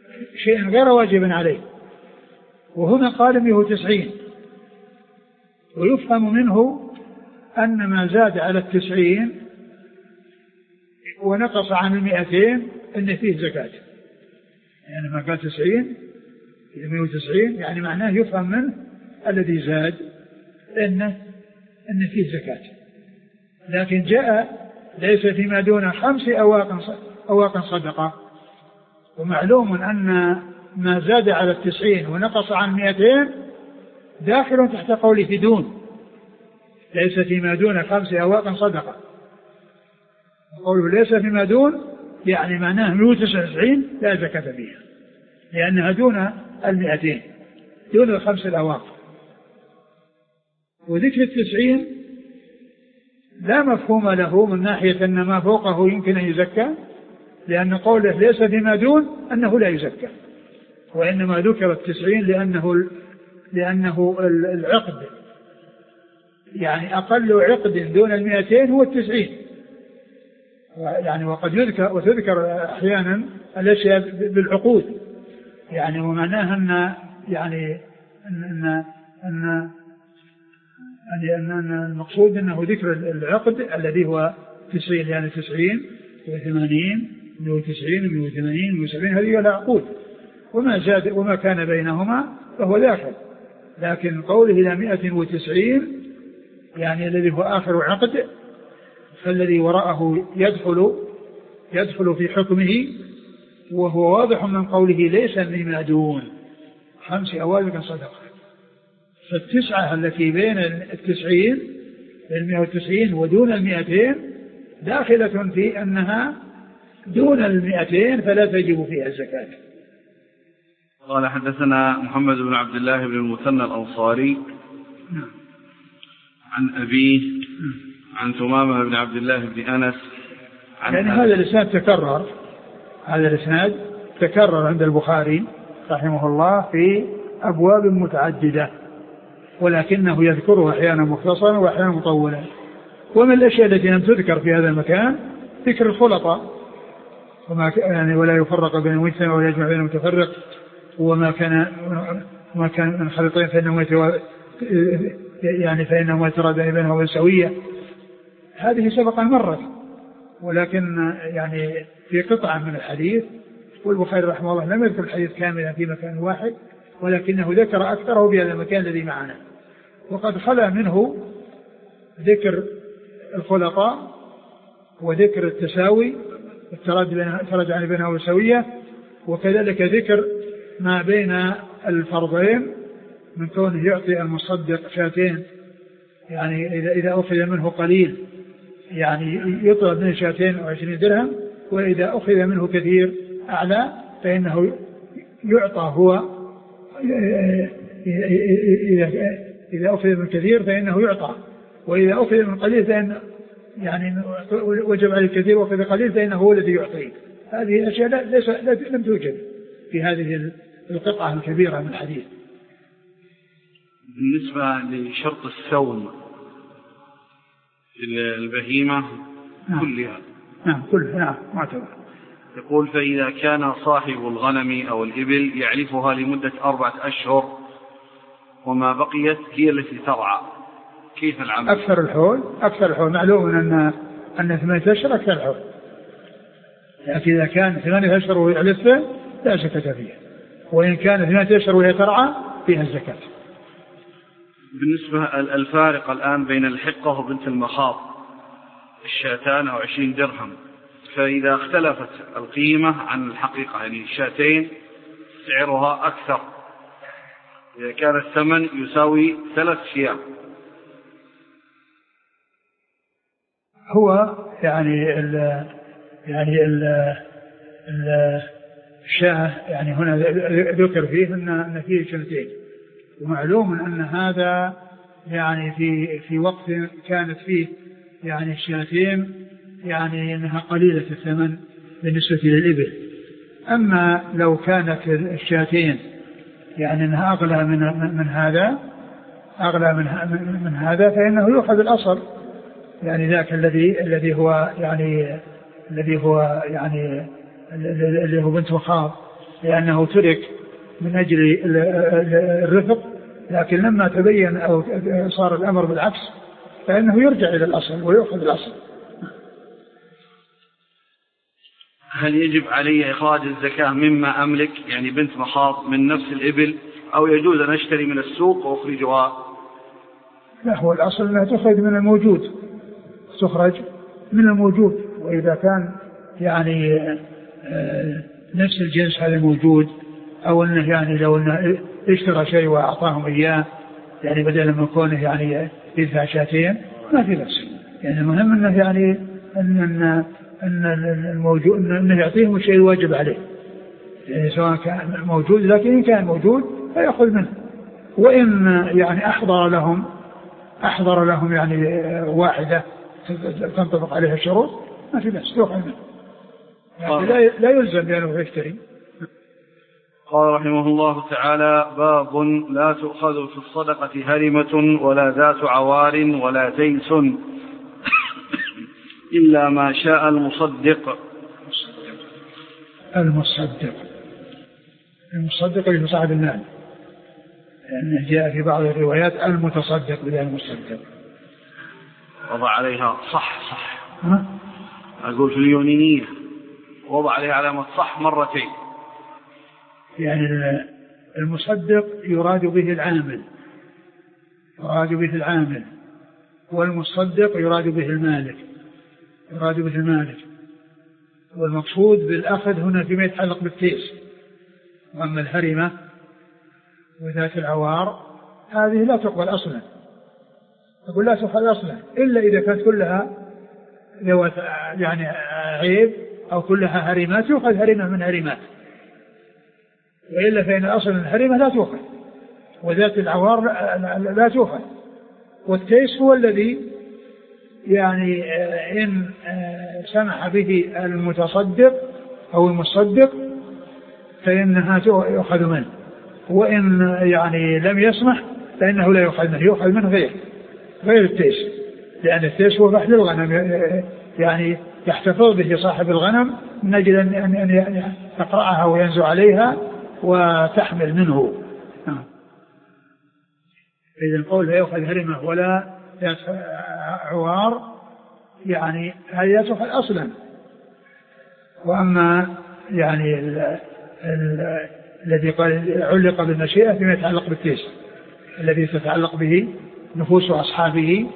شيئا غير واجب عليه. وهنا قال به تسعين، ويفهم منه أن ما زاد على التسعين ونقص عن المئتين أن فيه زكاة. يعني ما قال تسعين إلى مئة وتسعين يعني معناه يفهم منه الذي زاد أنه أن فيه زكاة. لكن جاء ليس فيما دون خمس أواق صدقة، ومعلوم أن ما زاد على التسعين ونقص عن مئتين داخل تحت قوله دون، ليس فيما دون خمس أواق صدقة. قوله ليس فيما دون يعني معناه مئة وتسعة وتسعين لا زكاة فيها، لأنها دون المئتين، دون الخمس الأواق. وذكر التسعين لا مفهوم له من ناحية أن ما فوقه يمكن أن يزكى، لأن قوله ليس فيما دون أنه لا يزكى، وإنما ذكر التسعين لأنه لأنه العقد، يعني أقل عقد دون المئتين هو التسعين. يعني وقد يذكر وتذكر أحيانا الأشياء بالعقود، يعني ومعناها أن يعني أن أن أن أن المقصود أنه ذكر العقد الذي هو تسعين، يعني تسعين وثمانين مئة وتسعين مئة وثمانين مئة وسبعين هذه العقود، وما زاد وما كان بينهما فهو داخل. لكن قوله إلى مئة وتسعين يعني الذي هو آخر عقد، فالذي وراءه يدخل يدخل في حكمه، وهو واضح من قوله ليس مما دون خمس أواق صدقة. فالتسعة التي بين التسعين المئة وتسعين ودون المئتين داخلة في أنها دون المئتين فلا تجب فيها الزكاة. قال حدثنا محمد بن عبد الله بن المثنى الأنصاري عن أبيه عن ثمامة بن عبد الله بن أنس عن يعني هذا الإسناد تكرر هذا الإسناد تكرر عند البخاري رحمه الله في أبواب متعددة، ولكنه يذكره أحيانا مختصرا وأحيانا مطولا. ومن الأشياء التي لم تذكر في هذا المكان ذكر الخلطة، وما يعني ولا يفرق بين المجتمع ولا يجمع بين المتفرق، وما كان ما كان من خلطين فإنه يعني فإنه يتردد بينه سوية. هذه سبق مرت، ولكن يعني في قطعة من الحديث، والبخاري رحمه الله لم يذكر الحديث كاملا في مكان واحد، ولكنه ذكر أكثره في هذا المكان الذي معنا. وقد خلا منه ذكر الخلطاء وذكر التساوي التردد بينه وسوية، وكذلك ذكر ما بين الفرضين من كونه يعطي المصدق شاتين، يعني إذا إذا أخذ منه قليل يعني يطلب منه شاتين أو عشرين درهم، وإذا أخذ منه كثير أعلى فإنه يعطى هو، إذا أخذ من كثير فإنه يعطى، وإذا أخذ من قليل فإن يعني وجب عليه الكثير وأخذ قليل فإنه هو الذي يعطيه. هذه الأشياء ليس لم توجد في هذه القطعة الكبيرة من الحديث. بالنسبة لشرط السوم في البهيمة نعم. كلها نعم كلها نعم معتبر. يقول فإذا كان صاحب الغنم أو الإبل يعلفها لمدة أربعة أشهر وما بقيت هي التي ترعى، كيف العمل؟ أكثر الحول أكثر الحول معلوم أن أن ثمانية أشهر أكثر الحول، لكن إذا كان ثمانية أشهر ويعلفها لا زكاة فيها، وإن كان ثمانية أشهر وهي ترعى فيها الزكاة. بالنسبة الفارق الآن بين الحقة وبنت المخاض الشاتان أو عشرين درهم، فإذا اختلفت القيمة عن الحقيقة يعني الشاتين سعرها أكثر، إذا كان الثمن يساوي ثلاث شياه، هو يعني ال يعني ال ال الشاه يعني هنا ذكر فيه أن فيه شنتين، ومعلوم أن هذا يعني في في وقت كانت فيه يعني الشاتين يعني أنها قليلة الثمن بالنسبة للإبل. أما لو كانت الشاتين يعني أنها أغلى من من هذا أغلى من من هذا فإنه يؤخذ الأصل، يعني ذاك الذي الذي هو يعني الذي هو يعني اللي هو بنت مخاض، لأنه ترك من أجل الرفق لكن لما تبين أو صار الأمر بالعكس فإنه يرجع إلى الأصل ويأخذ الأصل. هل يجب علي إخراج الزكاة مما أملك يعني بنت مخاض من نفس الإبل أو يجوز أن أشتري من السوق وأخرجها؟ لا، هو الأصل أنها تخرج من الموجود، تخرج من الموجود. وإذا كان يعني نفس الجنس هذا موجود أو أنه يعني لو أنه اشترى شيء وأعطاهم إياه يعني بدل من كونه يعني يدفع شاتين ما في بأس. يعني المهم أنه يعني أن أن أن الموجود أنه يعطيهم الشيء الواجب عليه يعني سواء كان موجود، لكن إن كان موجود فيأخذ منه. وإن يعني أحضر لهم أحضر لهم يعني واحدة تنطبق عليها الشروط ما في بأس يأخذ منه يعني لا لا يلزم بأنه يشتري. قال رحمه الله تعالى: باب لا تؤخذ في الصدقة هرمة ولا ذات عوار ولا تيس إلا ما شاء المصدق. المصدق المصدق اللي صاحب المال، لأنه جاء في بعض الروايات المتصدق بلا المصدق. وضع عليها صح صح ها؟ أقول في اليونانية وضع عليها علامة صح مرتين. يعني المصدق يراد به العامل يراد به العامل والمصدق يراد به المالك يراد به المالك والمقصود بالأخذ هنا فيما يتعلق بالتيس. وأما الهرمة وذات العوار هذه لا تقبل أصلا، أقول لا تقبل أصلا إلا إذا كانت كلها ذوات يعني عيب أو كلها هرمات يؤخذ هرمة من هرمات، وإلا فإن أصل الهرمة لا تؤخذ وذات العوار لا تؤخذ. والتيس هو الذي يعني إن سمح به المتصدق أو المصدق فإنها يؤخذ منه، وإن يعني لم يسمح فإنه لا يؤخذ منه، يؤخذ منه غير غير التيس، لأن التيس هو بحث الغنم يعني يحتفظ به صاحب الغنم من أجل أن يقرأها وينزو عليها وتحمل منه. إذن قول لا يؤخذ هرمة ولا عوار يعني هذه لا تؤخذ أصلا. وأما يعني ال ال الذي قال علق بالمشيئة فيما يتعلق بالتيس الذي تتعلق به نفوس أصحابه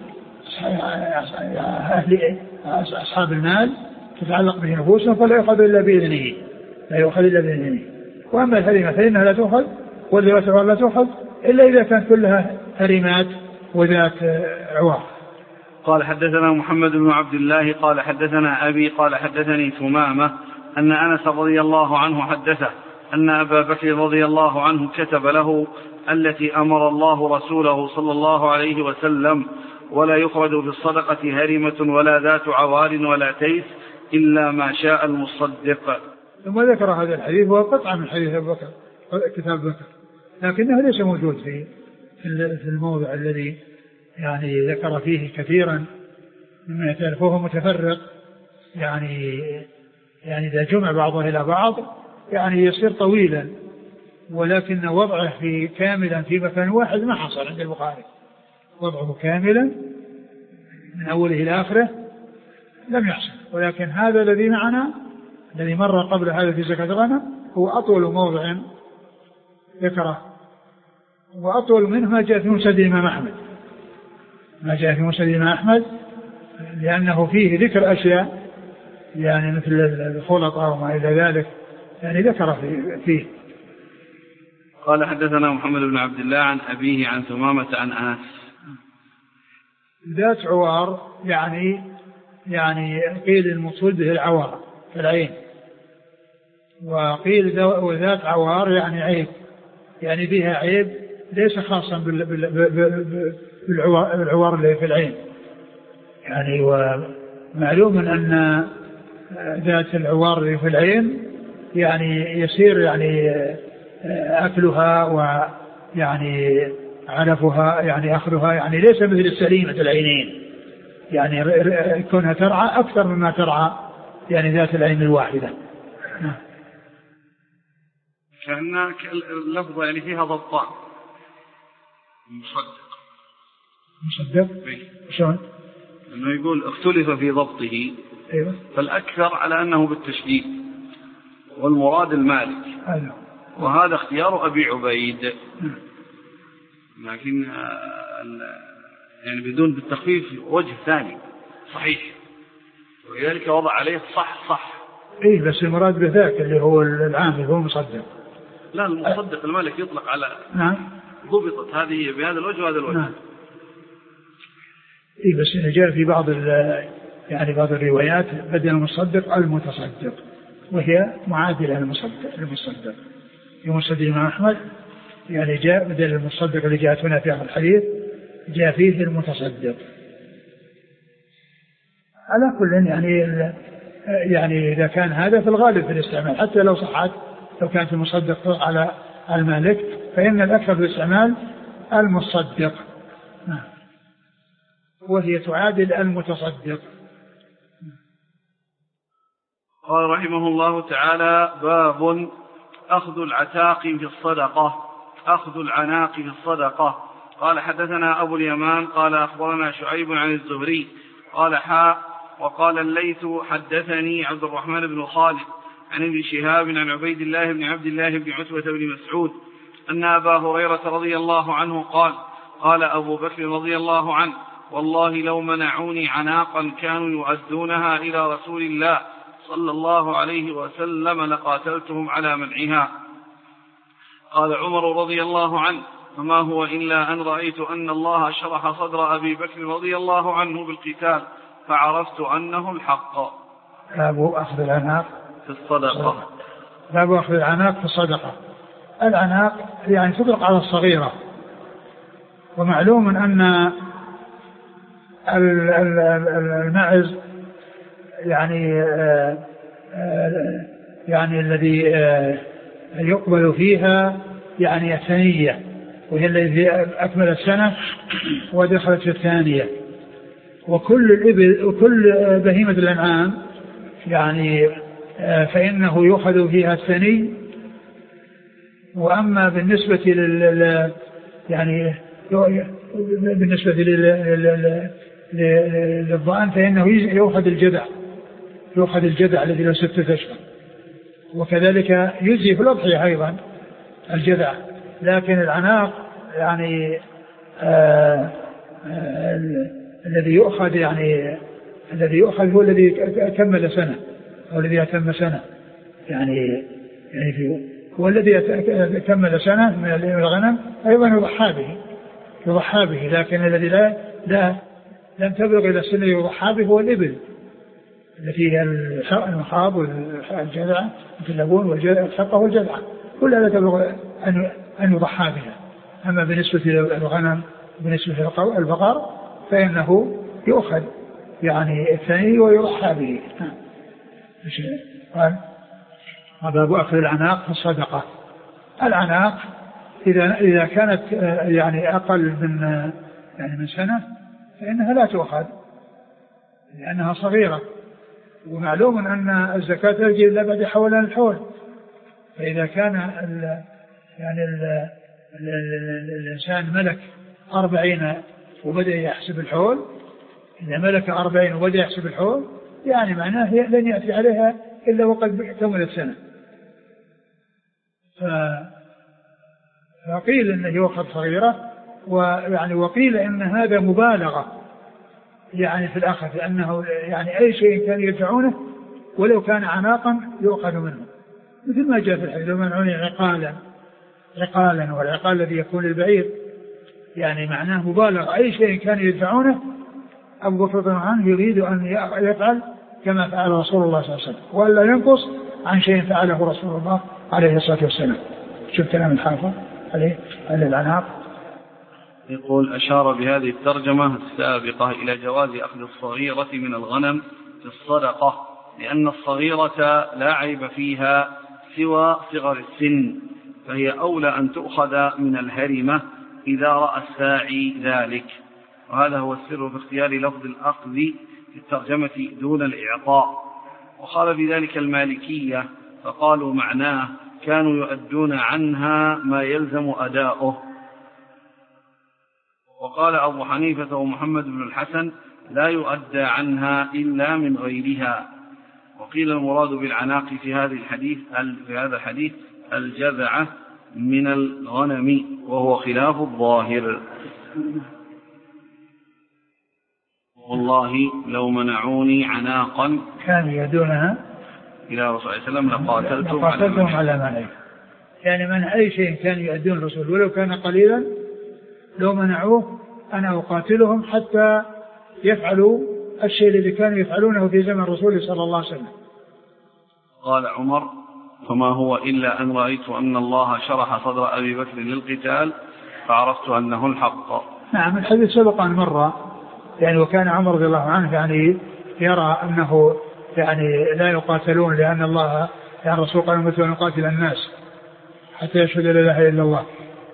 أهل أصحاب المال تتعلق به نفوسهم فلا يؤخذ إلا بإذنه لا يؤخذ إلا بإذنه. وأما الهرمة فإنها لا تؤخذ والذوات العوار لا تؤخذ إلا إذا كانت كلها هرمات وذات عوار. قال حدثنا محمد بن عبد الله قال حدثنا أبي قال حدثني ثمامة أن أنس رضي الله عنه حدثه أن أبا بكر رضي الله عنه كتب له التي أمر الله رسوله صلى الله عليه وسلم: ولا يخرج في الصدقة هرمة ولا ذات عوار ولا تيس إلا ما شاء المصدق. ثم ذكر هذا الحديث وهو قطعة من حديث أبو بكر كتاب بكر، لكنه ليس موجود في في الموضع الذي يعني ذكر فيه كثيرا مما يتعرفه متفرق يعني يعني إذا جمع بعضه إلى بعض يعني يصير طويلا، ولكن وضعه في كاملا في مكان واحد ما حصل عند البخاري. وضعه كاملا من أوله إلى آخره لم يحصل، ولكن هذا الذي معنا الذي مر قبل هذا في زكاة الغنم هو أطول موضع ذكره، وأطول منه ما جاء في مسند الإمام أحمد ما جاء في مسند الإمام أحمد لأنه فيه ذكر أشياء يعني مثل الخلطة وما إلى ذلك يعني ذكر فيه. قال حدثنا محمد بن عبد الله عن أبيه عن ثمامة عن أنس. ذات عوار يعني يعني قيل المقصود به العوار في العين، وقيل ذات عوار يعني عيب يعني بها عيب ليس خاصا بالعوار اللي في العين يعني. ومعلوم أن ذات العوار اللي في العين يعني يصير يعني أكلها ويعني علفها يعني أخذها يعني ليس مثل السليمة العينين يعني كونها ترعى أكثر مما ترعى يعني ذات العين الواحدة. كأن اللفظة يعني فيها ضبطان مصدق. مصدق؟ شلون؟ انه يقول اختلف في ضبطه. ايوه. فالاكثر على انه بالتشديد والمراد المالك. أيوة. وهذا اختيار ابي عبيد. لكن يعني بدون بالتخفيف وجه ثاني صحيح، ولذلك وضع عليه صح صح. ايه بس المراد بذاك اللي هو العام اللي هو مصدق. لا المصدق المالك يطلق على. نعم. ضبطت هذه بهذا الوجه وهذا الوجه. نعم. ايه بس جاء في بعض يعني بعض الروايات بدل المصدق المتصدق، وهي معادلة المصدق المصدق. في مسند الإمام أحمد يعني جاء بدل المصدق اللي جاءت هنا في الحديث جاء فيه المتصدق. على كل يعني يعني إذا كان هذا في الغالب في الاستعمال، حتى لو صحت لو كانت المصدق على المالك فإن الأكثر في الاستعمال المصدق، وهي تعادل المتصدق. قال رحمه الله تعالى: باب أخذ العتاق في الصدقة، أخذ العناق في الصدقة. قال حدثنا أبو اليمان قال أخبرنا شعيب عن الزهري قال حاء وقال الليث حدثني عبد الرحمن بن خالد عن ابن شهاب عن عبيد الله بن عبد الله بن عتبة بن مسعود أن أبا هريرة رضي الله عنه قال: قال أبو بكر رضي الله عنه: والله لو منعوني عناقا كانوا يؤدونها إلى رسول الله صلى الله عليه وسلم لقاتلتهم على منعها. قال عمر رضي الله عنه: فما هو إلا أن رأيت أن الله شرح صدر أبي بكر رضي الله عنه بالقتال فعرفت أنه الحق. باب أخذ العناق في الصدقة. باب أخذ العناق في الصدقة. العناق يعني تطلق على الصغيرة، ومعلوم أن الماعز يعني يعني الذي يقبل فيها يعني الثانية، وهي التي أكملت سنة ودخلت في الثانية. وكل الإبل وكل بهيمة الأنعام يعني فإنه يؤخذ فيها الثاني. وأما بالنسبة لل يعني بالنسبة للضأن فإنه يؤخذ الجدع يؤخذ الجدع الذي له ستة أشهر، وكذلك يجزي في الأضحية أيضا الجدع. لكن العناق يعني آآ آآ الذي يؤخذ يعني الذي يؤخذ هو الذي كمل سنة أو الذي أتم سنة يعني يعني في هو الذي كمل سنة من الغنم أيضا يضحى به يضحى به لكن الذي لا لا لم تبلغ إلى السنة يضحى به هو الإبل التي هي المخاض والجذع مثل اللبون والحقة والجذع كلها لا تبلغ أن أن يضحى بها. أما بالنسبة للغنم بالنسبة للبقر فإنه يؤخذ يعني الثاني ويضحى به. قال باب أخذ العناق في الصدقة. العناق إذا إذا كانت يعني أقل من يعني من سنة فإنها لا تؤخذ لأنها صغيرة، ومعلوم أن الزكاة تجي إلا بعد حولان الحول. فإذا كان ال يعني ال ال ال الإنسان ملك أربعين وبدأ يحسب الحول، إذا ملك أربعين وبدأ يحسب الحول يعني معناه لن يأتي عليها إلا وقد كملت سنة. فقيل إنه يؤخذ صغيرة، ويعني وقيل إن هذا مبالغة يعني في الأخذ، لأنه يعني أي شيء كان يدفعونه ولو كان عناقا يؤخذ منه، مثل ما جاء في الحديث: لو منعوني عقالا عقالا والعقال الذي يكون للبعير، يعني معناه مبالغة. أي شيء كان يدفعونه أبو بكر عنه يريد أن يفعل كما فعل رسول الله صلى الله عليه وسلم، ولا ينقص عن شيء فعله رسول الله عليه الصلاة والسلام. شوف كلام الحافظ عليه على العناق. يقول: أشار بهذه الترجمة السابقة إلى جواز أخذ الصغيرة من الغنم في الصدقة، لأن الصغيرة لا عيب فيها سوى صغر السن، فهي أولى أن تؤخذ من الهرمة إذا رأى الساعي ذلك. وهذا هو السر في اختيار لفظ الأخذ في الترجمة دون الإعطاء. وقال بذلك المالكية فقالوا معناه كانوا يؤدون عنها ما يلزم أداؤه. وقال أبو حنيفة ومحمد بن الحسن لا يؤدى عنها إلا من غيرها. وقيل المراد بالعناق في هذه الحديث في هذا الحديث الجذعة من الغنم، وهو خلاف الظاهر. والله لو منعوني عناقا كانوا يدونها إلى رسول الله صلى الله عليه وسلم لقاتلتهم, لقاتلتهم على منعه، يعني منع أي شيء كانوا يؤدون الرسول ولو كان قليلا لو منعوه أنا أقاتلهم حتى يفعلوا الشيء الذي كانوا يفعلونه في زمن الرسول صلى الله عليه وسلم. قال عمر فما هو إلا أن رأيت أن الله شرح صدر أبي بكر للقتال فعرفت أنه الحق. نعم الحديث سبق أن مر يعني، وكان عمر رضي الله عنه يعني يرى أنه يعني لا يقاتلون لأن الله يعني الرسول قال مثل أن يقاتل الناس حتى يشهدوا لا إله إلا الله،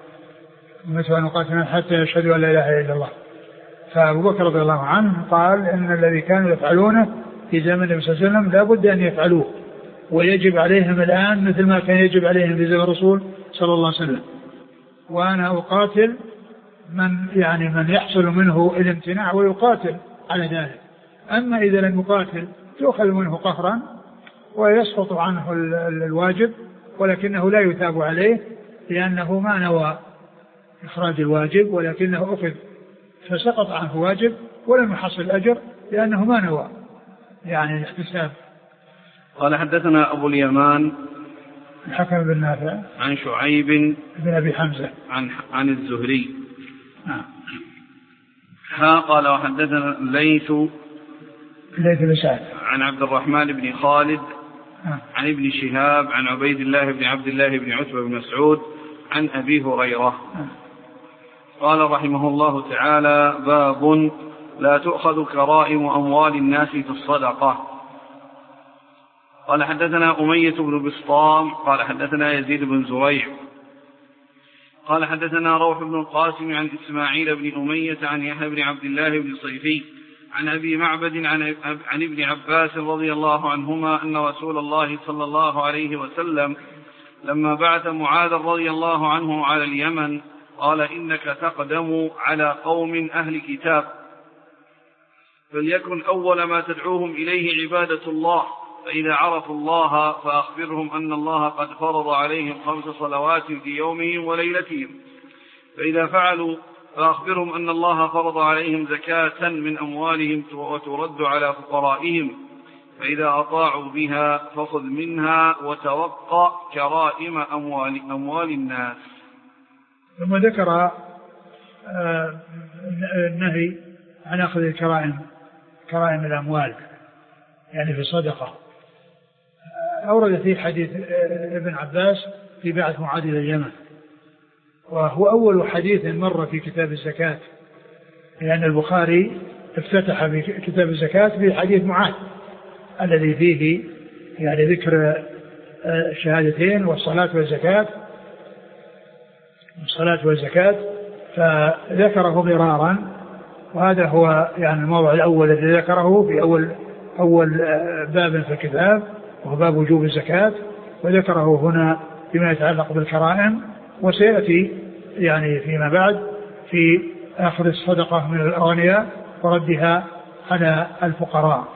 مثل أن يقاتل حتى يشهدوا لا إله إلا الله. فأبو بكر رضي الله عنه قال إن الذي كانوا يفعلونه في زمن النبي صلى الله عليه وسلم لا بد أن يفعلوه، ويجب عليهم الآن مثل ما كان يجب عليهم في زمن الرسول صلى الله عليه وسلم. وأنا أقاتل من يعني من يحصل منه الامتناع ويقاتل على ذلك. أما إذا لم يقاتل تؤخذ منه قهرا ويسقط عنه الواجب، ولكنه لا يثاب عليه لأنه ما نوى إخراج الواجب، ولكنه أخذ فسقط عنه واجب ولم يحصل الأجر لأنه ما نوى يعني الاحتساب. قال حدثنا أبو اليمان الحكم بن نافع عن شعيب بن أبي حمزة عن, عن الزهري نعم. ها قال وحدثنا ليث ليث بن سعد عن عبد الرحمن بن خالد نعم. عن ابن شهاب عن عبيد الله بن عبد الله بن عتبة بن مسعود عن أبي هريرة نعم. قال رحمه الله تعالى باب لا تؤخذ كرائم أموال الناس في الصدقة. قال حدثنا أمية بن بسطام قال حدثنا يزيد بن زريع قال حدثنا روح بن القاسم عن إسماعيل بن أمية عن يحيى بن عبد الله بن صيفي عن أبي معبد عن, عن ابن عباس رضي الله عنهما أن رسول الله صلى الله عليه وسلم لما بعث معاذ رضي الله عنه على اليمن قال إنك تقدم على قوم أهل كتاب فليكن أول ما تدعوهم إليه عبادة الله، فإذا عرفوا الله فأخبرهم أن الله قد فرض عليهم خمس صلوات في يومهم وليلتهم، فإذا فعلوا فأخبرهم أن الله فرض عليهم زكاة من أموالهم وترد على فقرائهم، فإذا أطاعوا بها فخذ منها وتوقع كرائم أموال, أموال الناس. ثم ذكر النهي عن أخذ الكرائم كرائم الأموال يعني في الصدقة. أورد في حديث ابن عباس في بعث معاذ إلى اليمن، وهو أول حديث مر في كتاب الزكاة، لأن البخاري افتتح بكتاب الزكاة في حديث معاذ الذي فيه يعني ذكر الشهادتين والصلاة والزكاة الصلاة والزكاة فذكره مرارا، وهذا هو يعني الموضع الأول الذي ذكره في أول أول باب في الكتاب وهو باب وجوب الزكاة، وذكره هنا فيما يتعلق بالكرائم، وسيأتي يعني فيما بعد في أخذ الصدقة من الأغنياء وردها على الفقراء.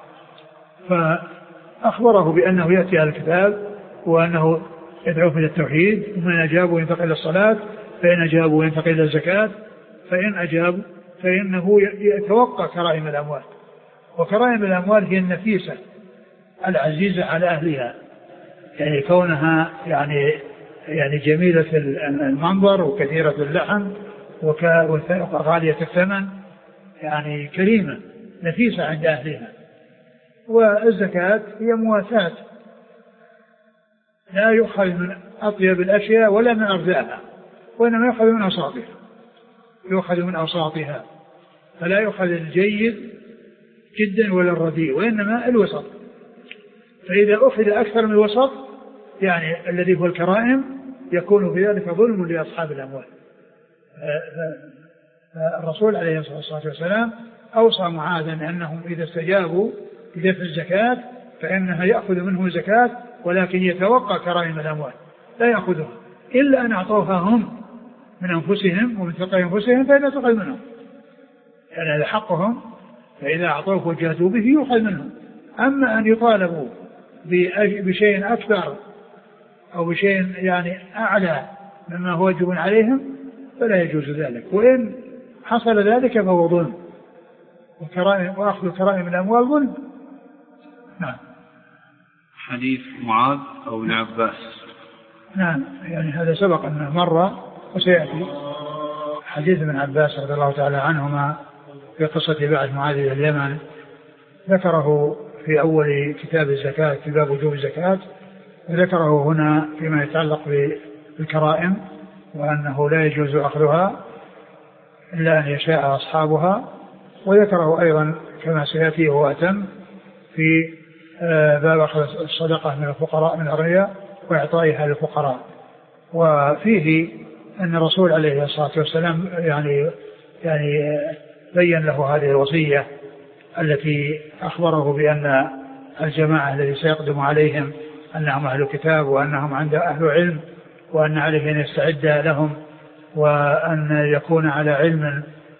فأخبره بأنه يأتي على الكتاب وأنه يدعو إلى التوحيد، ومن أجابوا ينتقل إلى الصلاة، فإن أجابوا ينتقل إلى الزكاة، فإن أجابوا فإنه يتوقع كرائم الأموال. وكرائم الأموال هي النفيسة العزيزة على أهلها، يعني كونها يعني يعني جميلة المنظر وكثيرة اللحم وغالية الثمن، يعني كريمة نفيسة عند أهلها. والزكاة هي مواساة، لا يؤخذ من أطيب الأشياء ولا من أرزاها، وإنما يؤخذ من أوساطها يؤخذ من أوساطها فلا يؤخذ الجيد جدا ولا الرديء، وإنما الوسط. فإذا أخذ أكثر من الوسط يعني الذي هو الكرائم يكون في ذلك ظلم لأصحاب الأموال. الرسول عليه الصلاة والسلام أوصى معاذا أنهم إذا استجابوا لدفع الزكاة فإنها يأخذ منه الزكاة، ولكن يتوقع كرائم الأموال لا يأخذها إلا أن أعطوها هم من أنفسهم ومن تلقاء أنفسهم فإنها تؤخذ منهم، يعني هذا حقهم، فإذا أعطوه وجهدوا به يؤخذ منهم. أما أن يطالبوا بشيء أكبر أو بشيء يعني أعلى مما هو واجب عليهم فلا يجوز ذلك، وإن حصل ذلك فهو ظلم، وأخذ الكرائم من الأموال ظلم. نعم. حديث معاذ أو ابن عباس. نعم، يعني هذا سبق أنه مرة وسيأتي. حديث ابن عباس رضي الله تعالى عنهما في قصة بعث معاذ إلى اليمن ذكره في أول كتاب الزكاة في باب وجوب الزكاة، وذكره هنا فيما يتعلق بالكرائم وأنه لا يجوز أخذها إلا أن يشاء أصحابها، وذكره أيضا كما سيأتي هو أتم في باب أخذ الصدقة من الفقراء من الأغنياء وإعطائها للفقراء. وفيه أن الرسول عليه الصلاة والسلام يعني يعني بين له هذه الوصية التي أخبره بأن الجماعة الذي سيقدم عليهم أنهم أهل كتاب وأنهم عند أهل علم، وأن عليه أن يستعد لهم وأن يكون على علم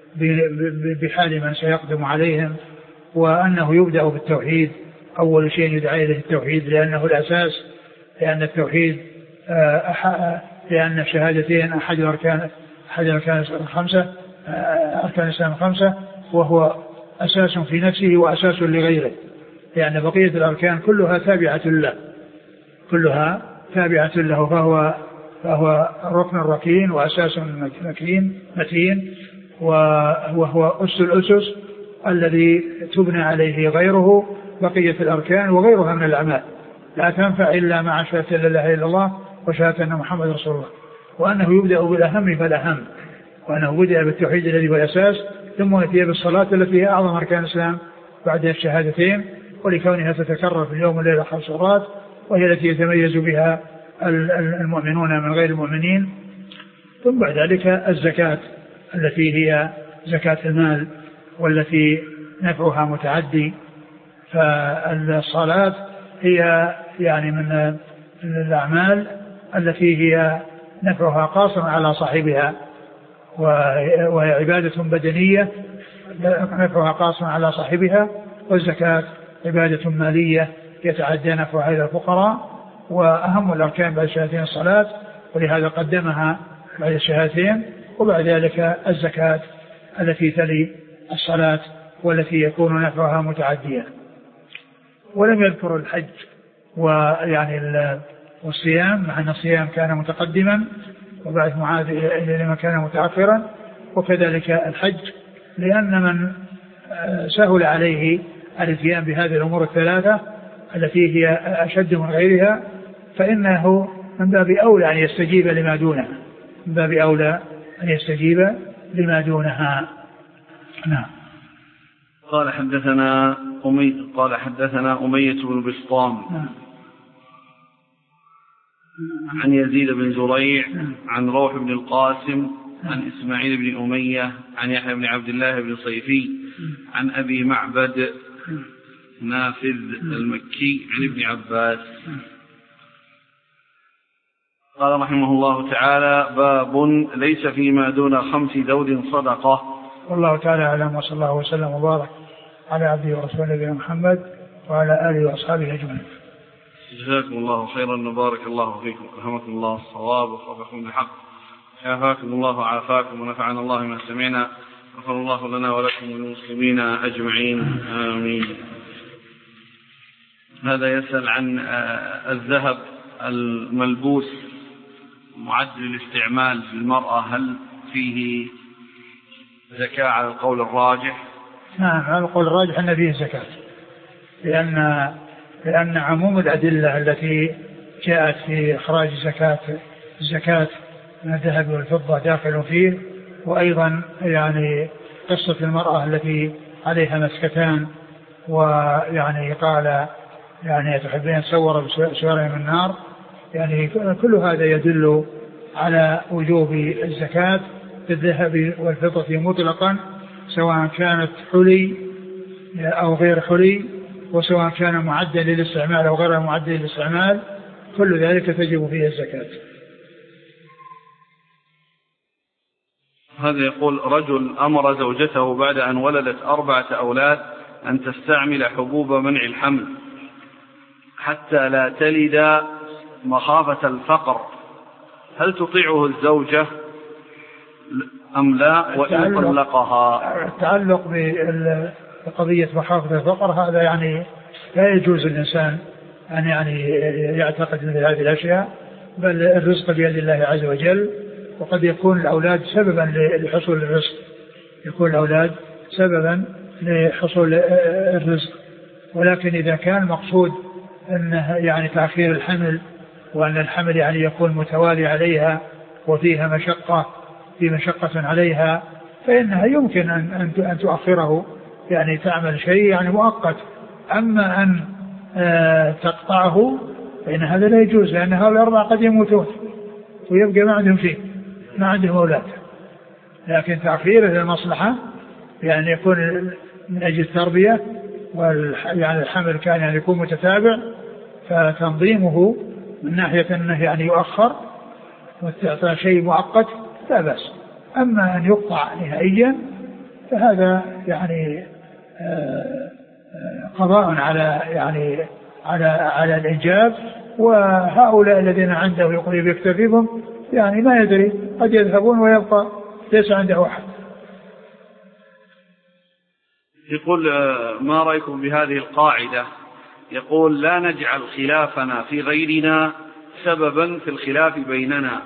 بحال من سيقدم عليهم، وأنه يبدأ بالتوحيد، أول شيء يدعى إليه التوحيد لأنه الأساس، لأن التوحيد لأن الشهادتين أحد أركان أحد أركان الخمسة أركان الإسلام الخمسة، وهو أساس في نفسه وأساس لغيره، لأن بقية الأركان كلها تابعة له كلها تابعة له فهو فهو ركن ركين وأساس مكين متين، وهو أس الأسس الذي تبنى عليه غيره بقية الأركان وغيرها من الأعمال، لا تنفع إلا مع شهادة لا إله إلا الله وشهادة أن محمد رسول الله، وأنه يبدأ بالأهم فالأهم، وأنه بدأ بالتوحيد الذي هو الأساس، ثم يأتي بالصلاة التي هي أعظم أركان الإسلام بعد الشهادتين، ولكونها تتكرر في اليوم والليلة خمس مرات، وهي التي يتميز بها المؤمنون من غير المؤمنين. ثم بعد ذلك الزكاة التي هي زكاة المال والتي نفعها متعدي. فالصلاة هي يعني من الأعمال التي هي نفعها قاصر على صاحبها، وهي عبادة بدنية نفعها قاصر على صاحبها، والزكاة عبادة مالية يتعدى نفعها إلى الفقراء، وأهم الأركان بعد الشهادتين الصلاة، ولهذا قدمها بعد الشهادتين، وبعد ذلك الزكاة التي تلي الصلاة والتي يكون نفعها متعديا. ولم يذكر الحج ويعني والصيام، مع أن الصيام كان متقدما وبعد معاذ إلى لما كان متأخرا، وكذلك الحج، لأن من سهل عليه الاتيان بهذه الأمور الثلاثة التي هي أشد من غيرها فإنه من باب أولى أن يستجيب لما دونها من باب أولى أن يستجيب لما دونها. نعم. قال حدثنا أمي قال حدثنا أمية بن بسطام عن يزيد بن زريع عن روح بن القاسم عن إسماعيل بن أمية عن يحيى بن عبد الله بن صيفي عن أبي معبد نافذ المكي عن ابن عباس قال رحمه الله تعالى: باب ليس فيما دون خمس ذود صدقة. والله تعالى أعلم، وصلى الله وسلم وبارك على عبده ورسوله نبينا محمد وعلى آله وأصحابه أجمعين. جزاكم الله خيرا وبارك الله فيكم، ألهمكم الله الصواب ووفقكم للحق، عافاكم الله وعافاكم ونفعنا الله ما سمعنا، غفر الله لنا ولكم وللمسلمين أجمعين، آمين. هذا يسأل عن الذهب الملبوس معد للاستعمال للمرأة، هل فيه زكاة على القول الراجح؟ نعم، على القول الراجح أن فيه زكاة، لأن لأن عموم الأدلة التي جاءت في إخراج زكاة الزكاة من الذهب والفضة داخل فيه، وأيضا يعني قصة المرأة التي عليها مسكتان ويعني قال يعني تحبين تصور بسوارها من النار، يعني كل هذا يدل على وجوب الزكاة في الذهب والفضة مطلقا، سواء كانت حلي أو غير حلي، وسواء كان معدل للاستعمال أو غير معدل للاستعمال، كل ذلك تجب فيه الزكاة. هذا يقول رجل أمر زوجته بعد أن ولدت أربعة أولاد أن تستعمل حبوب منع الحمل حتى لا تلد مخافة الفقر، هل تطيعه الزوجة أم لا وإن طلقها؟ التعلق بقضية مخافة الفقر هذا يعني لا يجوز الإنسان أن يعني يعتقد مثل هذه الأشياء، بل الرزق بيد الله عز وجل، وقد يكون الأولاد سببا لحصول الرزق، يكون الأولاد سببا لحصول الرزق. ولكن إذا كان المقصود أنه يعني تأخير الحمل، وأن الحمل يعني يكون متوالي عليها وفيها مشقة في مشقة عليها، فإنها يمكن أن أن تؤخره، يعني تعمل شيء يعني مؤقت. أما أن تقطعه فإن هذا لا يجوز، لأن هؤلاء الأربعة قد يموتون ويبقى ما عندهم شيء، ما عندهم أولاد. لكن تأخيره للمصلحة، يعني يكون من أجل التربية، يعني الحمل كان يعني يكون متتابع، فتنظيمه من ناحية أنه يعني يؤخر وتعطى شيء مؤقت لا بأس. أما أن يقطع نهائيا فهذا يعني قضاء على يعني على على الإنجاب. وهؤلاء الذين عنده يقول يكتفي بهم، يعني ما يدري، قد يذهبون ويبقى ليس عنده أحد. يقول ما رأيكم بهذه القاعدة؟ يقول لا نجعل خلافنا في غيرنا سببا في الخلاف بيننا.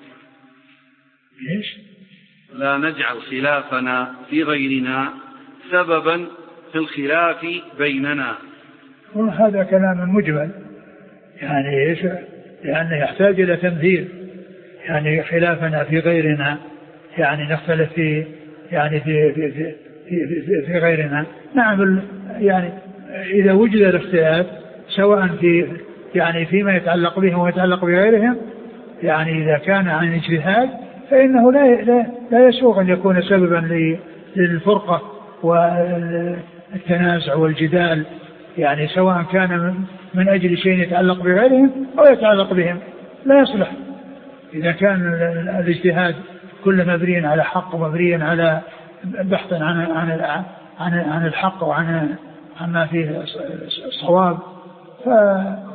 ليش؟ لا نجعل خلافنا في غيرنا سببا في الخلاف بيننا. وهذا كلام مجمل، يعني ايش؟ لأنه يحتاج إلى تمثيل. يعني خلافنا في غيرنا يعني نختلف في يعني في في في, في, في, في غيرنا. نعم، يعني إذا وجد الاختلاف سواء في يعني فيما يتعلق بهم ويتعلق بغيرهم، يعني إذا كان عن اجتهاد فإنه لا لا, لا يسوغ أن يكون سببا للفرقة والتنازع والجدال، يعني سواء كان من أجل شيء يتعلق بغيرهم أو يتعلق بهم، لا يصلح. إذا كان الاجتهاد كل مبني على حق ومبني على بحثا عن عن عن عن الحق وعن عما فيه الصواب،